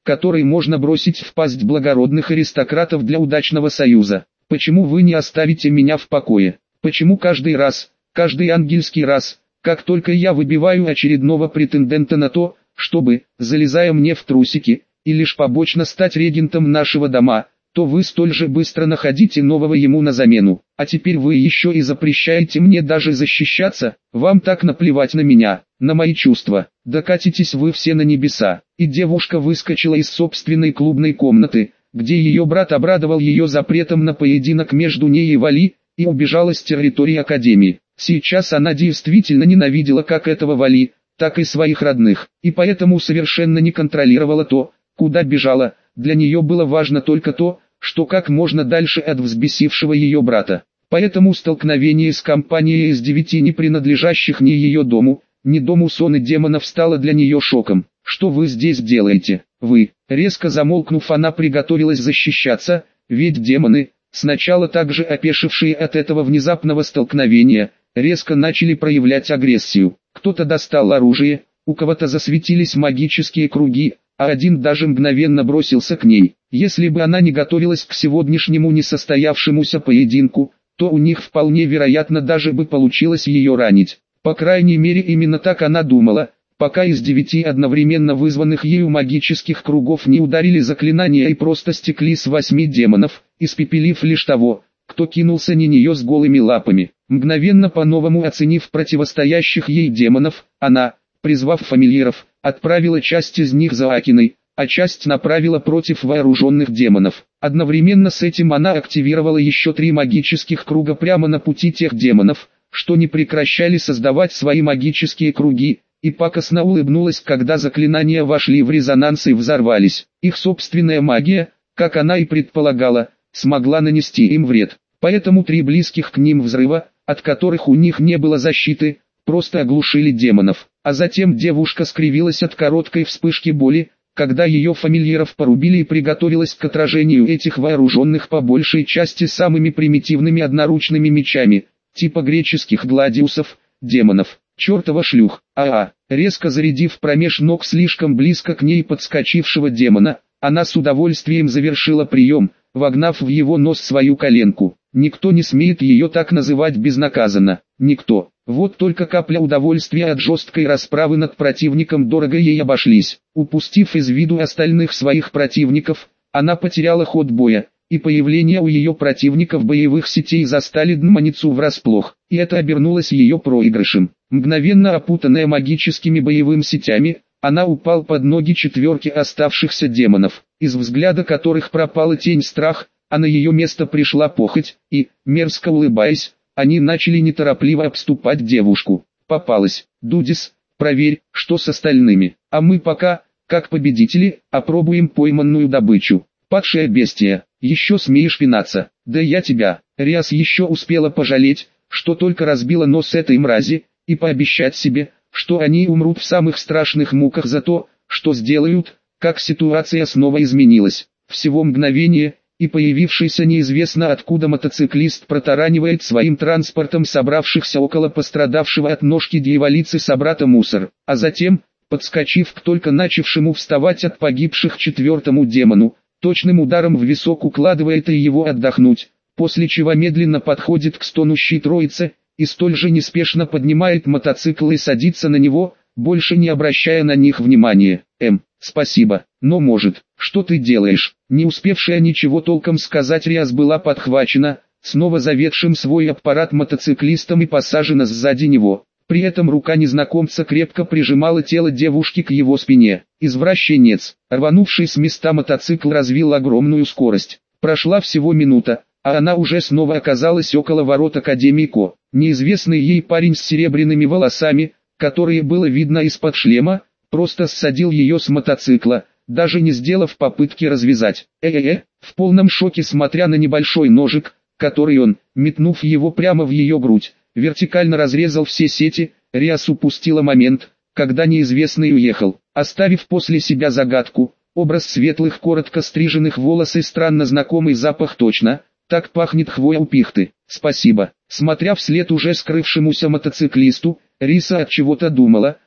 который можно бросить в пасть благородных аристократов для удачного союза. Почему вы не оставите меня в покое? Почему каждый раз, каждый ангельский раз, как только я выбиваю очередного претендента на то, чтобы, залезая мне в трусики, и лишь побочно стать регентом нашего дома, то вы столь же быстро находите нового ему на замену, а теперь вы еще и запрещаете мне даже защищаться? Вам так наплевать на меня, на мои чувства, докатитесь вы все на небеса». И девушка выскочила из собственной клубной комнаты, где ее брат обрадовал ее запретом на поединок между ней и Вали, и убежала с территории Академии. Сейчас она действительно ненавидела как этого Вали, так и своих родных, и поэтому совершенно не контролировала то, куда бежала. Для нее было важно только то, что как можно дальше от взбесившего ее брата. Поэтому столкновение с компанией из девяти не принадлежащих ни ее дому, ни дому Соны демонов стало для нее шоком. «Что вы здесь делаете? Вы?» Резко замолкнув, она приготовилась защищаться, ведь демоны, сначала также опешившие от этого внезапного столкновения, резко начали проявлять агрессию. Кто-то достал оружие, у кого-то засветились магические круги, а один даже мгновенно бросился к ней. Если бы она не готовилась к сегодняшнему несостоявшемуся поединку, то у них вполне вероятно даже бы получилось ее ранить. По крайней мере именно так она думала, пока из девяти одновременно вызванных ею магических кругов не ударили заклинания и просто стекли с восьми демонов, испепелив лишь того, кто кинулся на нее с голыми лапами. Мгновенно по-новому оценив противостоящих ей демонов, она, призвав фамильяров, отправила часть из них за Акиной, а часть направила против вооруженных демонов. Одновременно с этим она активировала еще три магических круга прямо на пути тех демонов, что не прекращали создавать свои магические круги, и пакостно улыбнулась, когда заклинания вошли в резонанс и взорвались. Их собственная магия, как она и предполагала, смогла нанести им вред. Поэтому три близких к ним взрыва, от которых у них не было защиты, просто оглушили демонов. А затем девушка скривилась от короткой вспышки боли, когда ее фамильяров порубили, и приготовилась к отражению этих вооруженных по большей части самыми примитивными одноручными мечами, типа греческих гладиусов, демонов. «Чертова шлюх!» А-а! Резко зарядив промеж ног слишком близко к ней подскочившего демона, она с удовольствием завершила прием, вогнав в его нос свою коленку. Никто не смеет ее так называть безнаказанно. Никто. Вот только капля удовольствия от жесткой расправы над противником дорого ей обошлись. Упустив из виду остальных своих противников, она потеряла ход боя, и появление у ее противников боевых сетей застали Дманицу врасплох, и это обернулось ее проигрышем. Мгновенно опутанная магическими боевыми сетями, она упал под ноги четверки оставшихся демонов, из взгляда которых пропала тень страх, а на ее место пришла похоть, и, мерзко улыбаясь, они начали неторопливо обступать девушку. «Попалась, Дудис, проверь, что с остальными, а мы пока, как победители, опробуем пойманную добычу. Падшая бестия, еще смеешь пинаться? Да я тебя!» Риас еще успела пожалеть, что только разбила нос этой мрази, и пообещать себе, что они умрут в самых страшных муках за то, что сделают, как ситуация снова изменилась. Всего мгновение, и появившийся неизвестно откуда мотоциклист протаранивает своим транспортом собравшихся около пострадавшего от ножки дьяволицы собрата мусор, а затем, подскочив к только начавшему вставать от погибших четвертому демону, точным ударом в висок укладывает и его отдохнуть, после чего медленно подходит к стонущей троице, и столь же неспешно поднимает мотоцикл и садится на него, больше не обращая на них внимания. «Эм, спасибо, но может, что ты делаешь?» Не успевшая ничего толком сказать, Риас была подхвачена, снова заведшим свой аппарат мотоциклистом, и посажена сзади него. При этом рука незнакомца крепко прижимала тело девушки к его спине. Извращенец, рванувший с места мотоцикл, развил огромную скорость. Прошла всего минута, а она уже снова оказалась около ворот Академии Ко. Неизвестный ей парень с серебряными волосами, которые было видно из-под шлема, просто ссадил ее с мотоцикла, даже не сделав попытки развязать. Э-э-э, в полном шоке смотря на небольшой ножик, который он, метнув его прямо в ее грудь, вертикально разрезал все сети, Риас упустила момент, когда неизвестный уехал, оставив после себя загадку, образ светлых коротко стриженных волос и странно знакомый запах. Точно, так пахнет хвоя у пихты. Спасибо. Смотря вслед уже скрывшемуся мотоциклисту, Риса от чего-то думала,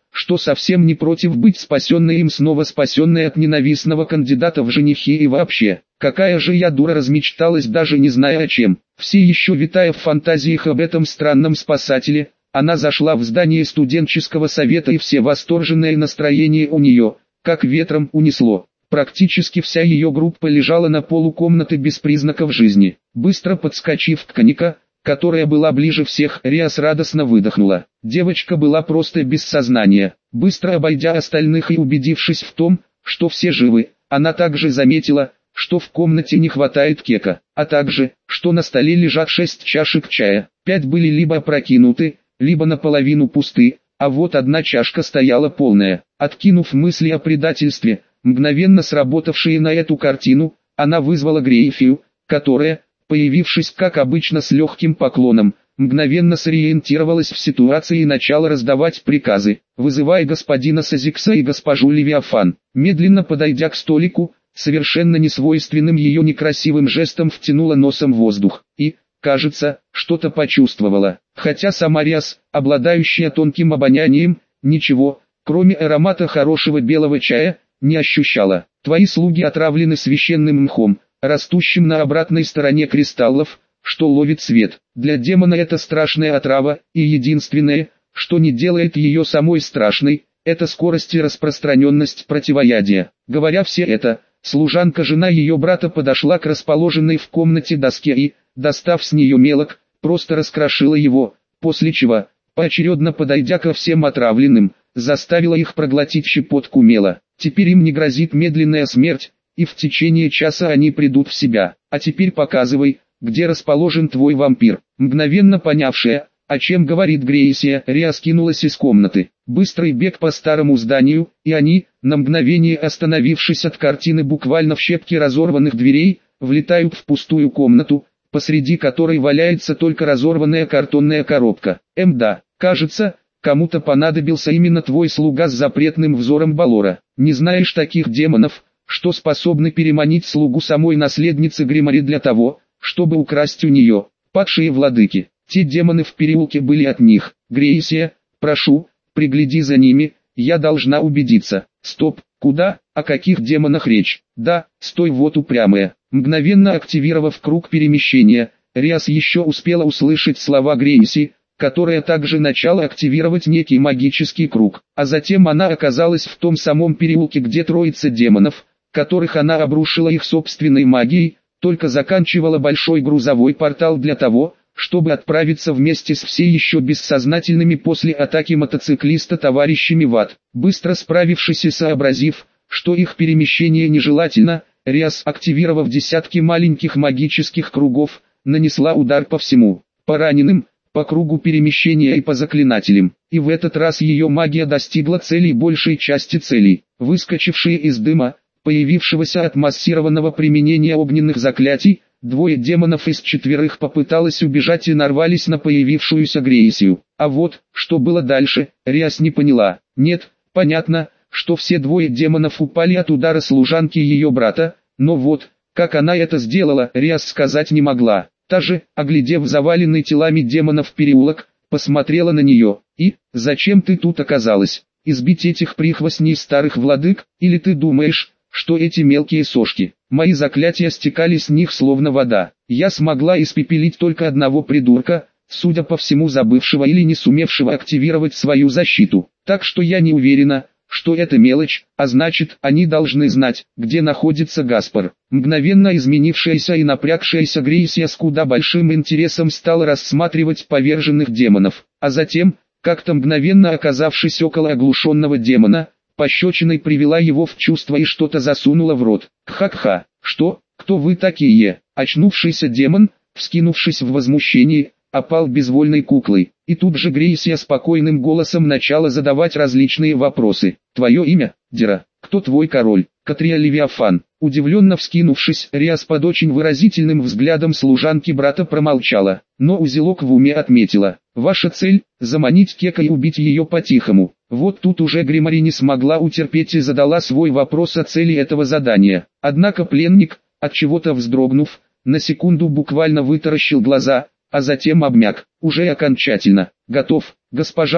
что совсем не против быть спасенной им снова спасенной от ненавистного кандидата в женихи и вообще. Какая же я дура, размечталась, даже не зная о чем. Все еще витая в фантазиях об этом странном спасателе, она зашла в здание студенческого совета, и все восторженное настроение у нее, как ветром, унесло. Практически вся ее группа лежала на полу комнаты без признаков жизни. Быстро подскочив к Каника, которая была ближе всех, Риас радостно выдохнула. Девочка была просто без сознания. Быстро обойдя остальных и убедившись в том, что все живы, она также заметила, что в комнате не хватает кека, а также, что на столе лежат шесть чашек чая. Пять были либо опрокинуты, либо наполовину пусты, а вот одна чашка стояла полная. Откинув мысли о предательстве, мгновенно сработавшие на эту картину, она вызвала Грейфию, которая, появившись как обычно с легким поклоном, мгновенно сориентировалась в ситуации и начала раздавать приказы, вызывая господина Сазикса и госпожу Левиафан. Медленно подойдя к столику, совершенно несвойственным ее некрасивым жестом втянула носом воздух и, кажется, что-то почувствовала. Хотя сама Риас, обладающая тонким обонянием, ничего, кроме аромата хорошего белого чая, не ощущала. Твои слуги отравлены священным мхом, растущим на обратной стороне кристаллов, что ловит свет. Для демона это страшная отрава, и единственное, что не делает ее самой страшной, это скорость и распространенность противоядия. Говоря все это, служанка, жена ее брата, подошла к расположенной в комнате доске и, достав с нее мелок, просто раскрошила его, после чего, поочередно подойдя ко всем отравленным, заставила их проглотить щепотку мела. Теперь им не грозит медленная смерть, и в течение часа они придут в себя. А теперь показывай, где расположен твой вампир. Мгновенно понявшая, о чем говорит Грейсия, Риас кинулась из комнаты. Быстрый бег по старому зданию, и они, на мгновение остановившись от картины буквально в щепки разорванных дверей, влетают в пустую комнату, посреди которой валяется только разорванная картонная коробка. Эм да, кажется, кому-то понадобился именно твой слуга с запретным взором Балора. Не знаешь таких демонов, что способны переманить слугу самой наследницы Гримари для того, чтобы украсть у нее. Падшие владыки, те демоны в переулке были от них. Грейсия, прошу, пригляди за ними, я должна убедиться. Стоп, куда, о каких демонах речь? Да, стой, вот упрямая. Мгновенно активировав круг перемещения, Риас еще успела услышать слова Грейси, которая также начала активировать некий магический круг. А затем она оказалась в том самом переулке, где троица демонов, которых она обрушила их собственной магией, только заканчивала большой грузовой портал для того, чтобы отправиться вместе с все еще бессознательными после атаки мотоциклиста товарищами в ад. Быстро справившись и сообразив, что их перемещение нежелательно, Риас, активировав десятки маленьких магических кругов, нанесла удар по всему, по раненым, по кругу перемещения и по заклинателям. И в этот раз ее магия достигла целей, большей части целей. Выскочившие из дыма, появившегося от массированного применения огненных заклятий, двое демонов из четверых попыталось убежать и нарвались на появившуюся Грейсию. А вот, что было дальше, Риас не поняла. Нет, понятно, что все двое демонов упали от удара служанки ее брата, но вот, как она это сделала, Риас сказать не могла. Та же, оглядев заваленный телами демонов переулок, посмотрела на нее. И, зачем ты тут оказалась? Избить этих прихвостней старых владык, или ты думаешь, что эти мелкие сошки? Мои заклятия стекали с них словно вода. Я смогла испепелить только одного придурка, судя по всему забывшего или не сумевшего активировать свою защиту. Так что я не уверена, что это мелочь, а значит, они должны знать, где находится Гаспар. Мгновенно изменившаяся и напрягшаяся Грейсия с куда большим интересом стала рассматривать поверженных демонов, а затем, как-то мгновенно оказавшись около оглушенного демона, пощечиной привела его в чувство и что-то засунула в рот. Кха-кха, что, кто вы такие? Очнувшийся демон, вскинувшись в возмущении, опал безвольной куклой, и тут же Грейсия спокойным голосом начала задавать различные вопросы. Твое имя, Дира, кто твой король? Катрия Левиафан. Удивленно вскинувшись, Риас под очень выразительным взглядом служанки брата промолчала, но узелок в уме отметила. Ваша цель – заманить Кека и убить ее по-тихому. Вот тут уже Гримари не смогла утерпеть и задала свой вопрос о цели этого задания. Однако пленник, от чего-то вздрогнув, на секунду буквально вытаращил глаза, а затем обмяк, уже окончательно. Готов, госпожа,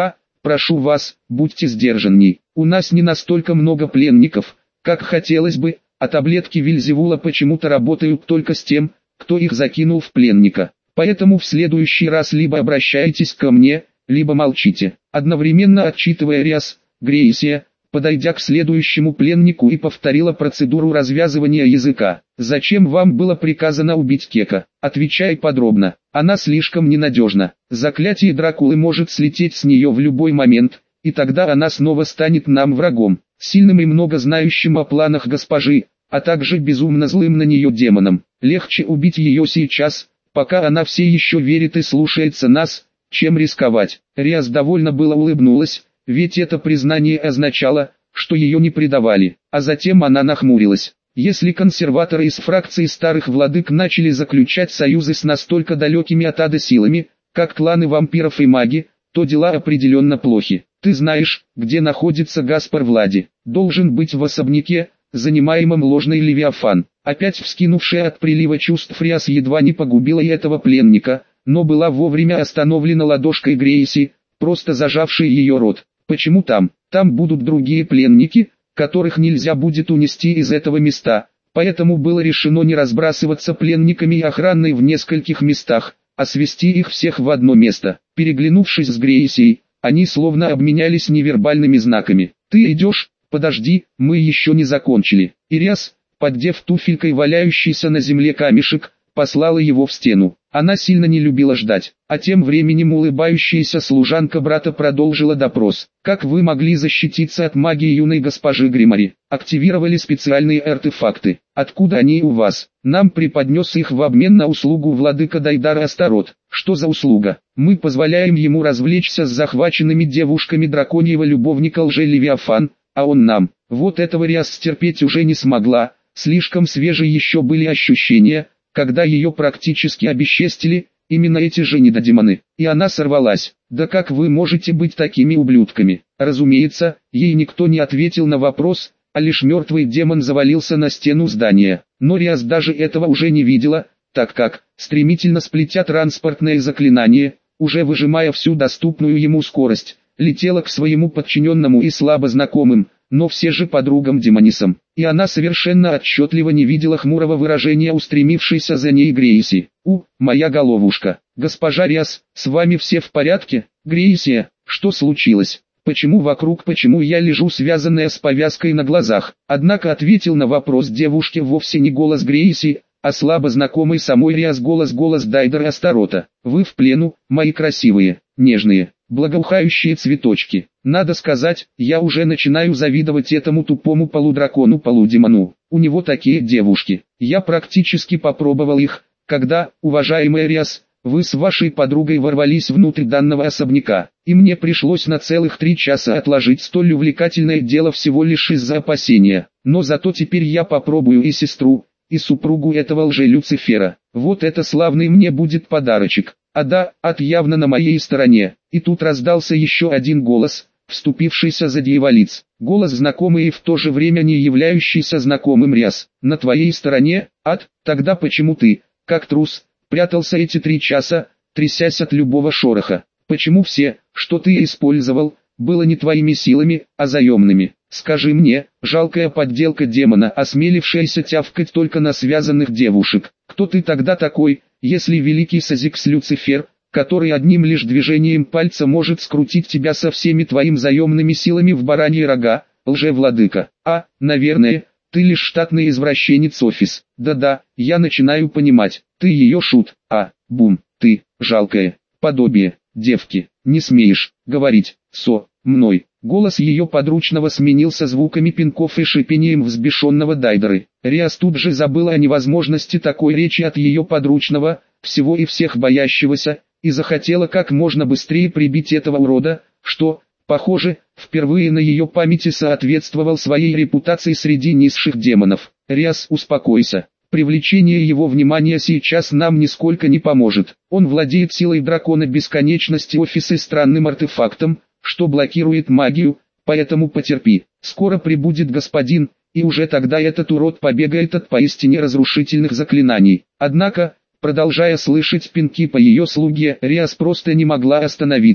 прошу вас, будьте сдержанней. У нас не настолько много пленников, как хотелось бы, а таблетки Вельзевула почему-то работают только с тем, кто их закинул в пленника. Поэтому в следующий раз либо обращайтесь ко мне, либо молчите». Одновременно отчитывая Риас, Грейсия, подойдя к следующему пленнику и повторила процедуру развязывания языка. «Зачем вам было приказано убить Кека? Отвечай подробно. Она слишком ненадежна. Заклятие Дракулы может слететь с нее в любой момент, и тогда она снова станет нам врагом, сильным и много знающим о планах госпожи, а также безумно злым на нее демоном. Легче убить ее сейчас, пока она все еще верит и слушается нас, чем рисковать». Риас довольно было улыбнулась, ведь это признание означало, что ее не предавали, а затем она нахмурилась. Если консерваторы из фракции старых владык начали заключать союзы с настолько далекими от ада силами, как кланы вампиров и маги, то дела определенно плохи. Ты знаешь, где находится Гаспар Влади. Должен быть в особняке, занимаемом ложной Левиафан. Опять вскинувшая от прилива чувств Риас едва не погубила и этого пленника, но была вовремя остановлена ладошкой Грейси, просто зажавшей ее рот. «Почему там? Там будут другие пленники, которых нельзя будет унести из этого места, поэтому было решено не разбрасываться пленниками и охраной в нескольких местах, а свести их всех в одно место». Переглянувшись с Грейсией, они словно обменялись невербальными знаками. «Ты идешь? Подожди, мы еще не закончили». Ириас, поддев туфелькой валяющийся на земле камешек, послала его в стену. Она сильно не любила ждать, а тем временем улыбающаяся служанка брата продолжила допрос. «Как вы могли защититься от магии юной госпожи Гримари? Активировали специальные артефакты. Откуда они у вас? Нам преподнес их в обмен на услугу владыка Дайдара Астарот». «Что за услуга? Мы позволяем ему развлечься с захваченными девушками драконьего любовника лже-Левиафан, а он нам». Вот этого Риас стерпеть уже не смогла, слишком свежие еще были ощущения, когда ее практически обесчестили, именно эти же недодемоны. И она сорвалась. «Да как вы можете быть такими ублюдками?» Разумеется, ей никто не ответил на вопрос, а лишь мертвый демон завалился на стену здания. Но Риас даже этого уже не видела, так как, стремительно сплетя транспортное заклинание, уже выжимая всю доступную ему скорость, летела к своему подчиненному и слабо знакомым, но все же подругам Демонисам. И она совершенно отчетливо не видела хмурого выражения устремившейся за ней Грейси. «У, моя головушка, госпожа Риас, с вами все в порядке?» «Грейсия, что случилось? Почему вокруг, почему я лежу связанная с повязкой на глазах?» Однако ответил на вопрос девушки вовсе не голос Грейси, а слабо знакомый самой Риас голос голос Дайдара Астарота. «Вы в плену, мои красивые, нежные, благоухающие цветочки. Надо сказать, я уже начинаю завидовать этому тупому полудракону-полудемону. У него такие девушки. Я практически попробовал их, когда, уважаемая Риас, вы с вашей подругой ворвались внутрь данного особняка, и мне пришлось на целых три часа отложить столь увлекательное дело всего лишь из-за опасения. Но зато теперь я попробую и сестру, и супругу этого лже-Люцифера. Вот это славный мне будет подарочек. А да, ад явно на моей стороне». И тут раздался еще один голос, вступившийся за дьяволиц. Голос знакомый и в то же время не являющийся знакомым. Риас: «На твоей стороне, ад? Тогда почему ты, как трус, прятался эти три часа, трясясь от любого шороха? Почему все, что ты использовал, было не твоими силами, а заемными? Скажи мне, жалкая подделка демона, осмелившаяся тявкать только на связанных девушек, кто ты тогда такой, если великий Сазикс Люцифер, который одним лишь движением пальца может скрутить тебя со всеми твоими заемными силами в бараньи рога, лже-владыка? А, наверное, ты лишь штатный извращенец офис. Да-да, я начинаю понимать, ты ее шут. А, бум, ты, жалкое подобие девки, не смеешь говорить со мной». Голос ее подручного сменился звуками пинков и шипением взбешенного Дайдары. Риас тут же забыла о невозможности такой речи от ее подручного, всего и всех боящегося, и захотела как можно быстрее прибить этого урода, что, похоже, впервые на ее памяти соответствовал своей репутации среди низших демонов. «Риас, успокойся. Привлечение его внимания сейчас нам нисколько не поможет. Он владеет силой дракона бесконечности офиса и странным артефактом, что блокирует магию, поэтому потерпи. Скоро прибудет господин, и уже тогда этот урод побегает от поистине разрушительных заклинаний». Однако, продолжая слышать пинки по ее слуге, Риас просто не могла остановиться.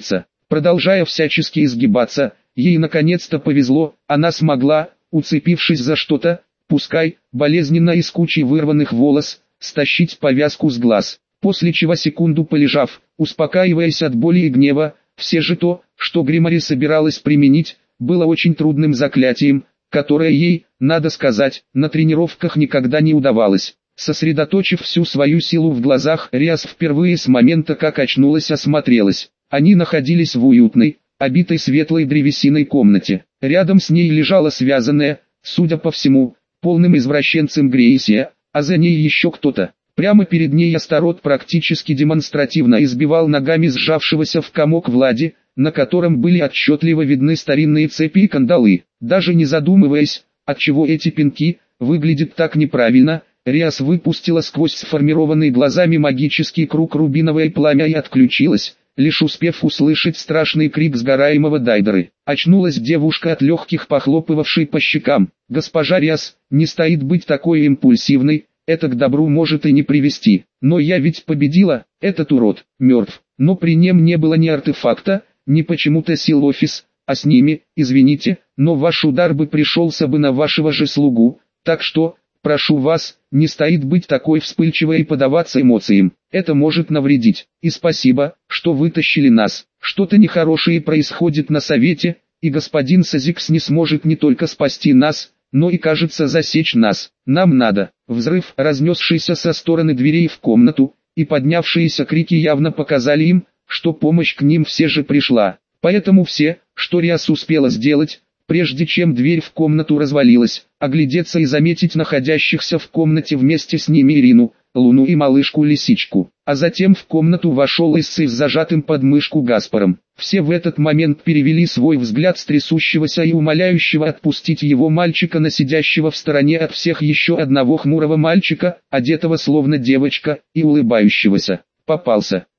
Продолжая всячески изгибаться, ей наконец-то повезло, она смогла, уцепившись за что-то, пускай, болезненно из кучи вырванных волос, стащить повязку с глаз, после чего секунду полежав, успокаиваясь от боли и гнева, все же то, что Гримари собиралась применить, было очень трудным заклятием, которое ей, надо сказать, на тренировках никогда не удавалось. Сосредоточив всю свою силу в глазах, Риас впервые с момента как очнулась осмотрелась. Они находились в уютной, обитой светлой древесиной комнате. Рядом с ней лежала связанная, судя по всему, полным извращенцем Грейсия, а за ней еще кто-то. Прямо перед ней Астарот практически демонстративно избивал ногами сжавшегося в комок Влади, на котором были отчетливо видны старинные цепи и кандалы. Даже не задумываясь, отчего эти пинки выглядят так неправильно, Риас выпустила сквозь сформированный глазами магический круг рубиновое пламя и отключилась, лишь успев услышать страшный крик сгораемого Дайдеры. Очнулась девушка от легких похлопывавшей по щекам. «Госпожа Риас, не стоит быть такой импульсивной, это к добру может и не привести. Но я ведь победила, этот урод мертв, но при нем не было ни артефакта, ни почему-то сил офис, а с ними, извините, но ваш удар бы пришелся бы на вашего же слугу, так что, прошу вас, не стоит быть такой вспыльчивой и поддаваться эмоциям, это может навредить. И спасибо, что вытащили нас. Что-то нехорошее происходит на совете, и господин Сазикс не сможет не только спасти нас, но и, кажется, засечь нас. Нам надо». Взрыв, разнесшийся со стороны дверей в комнату, и поднявшиеся крики явно показали им, что помощь к ним все же пришла. Поэтому все, что Риас успела сделать, прежде чем дверь в комнату развалилась, оглядеться и заметить находящихся в комнате вместе с ними Ирину, Луну и малышку-лисичку. А затем в комнату вошел Иссей с зажатым под мышку Гаспаром. Все в этот момент перевели свой взгляд с трясущегося и умоляющего отпустить его мальчика на сидящего в стороне от всех еще одного хмурого мальчика, одетого словно девочка, и улыбающегося. «Попался».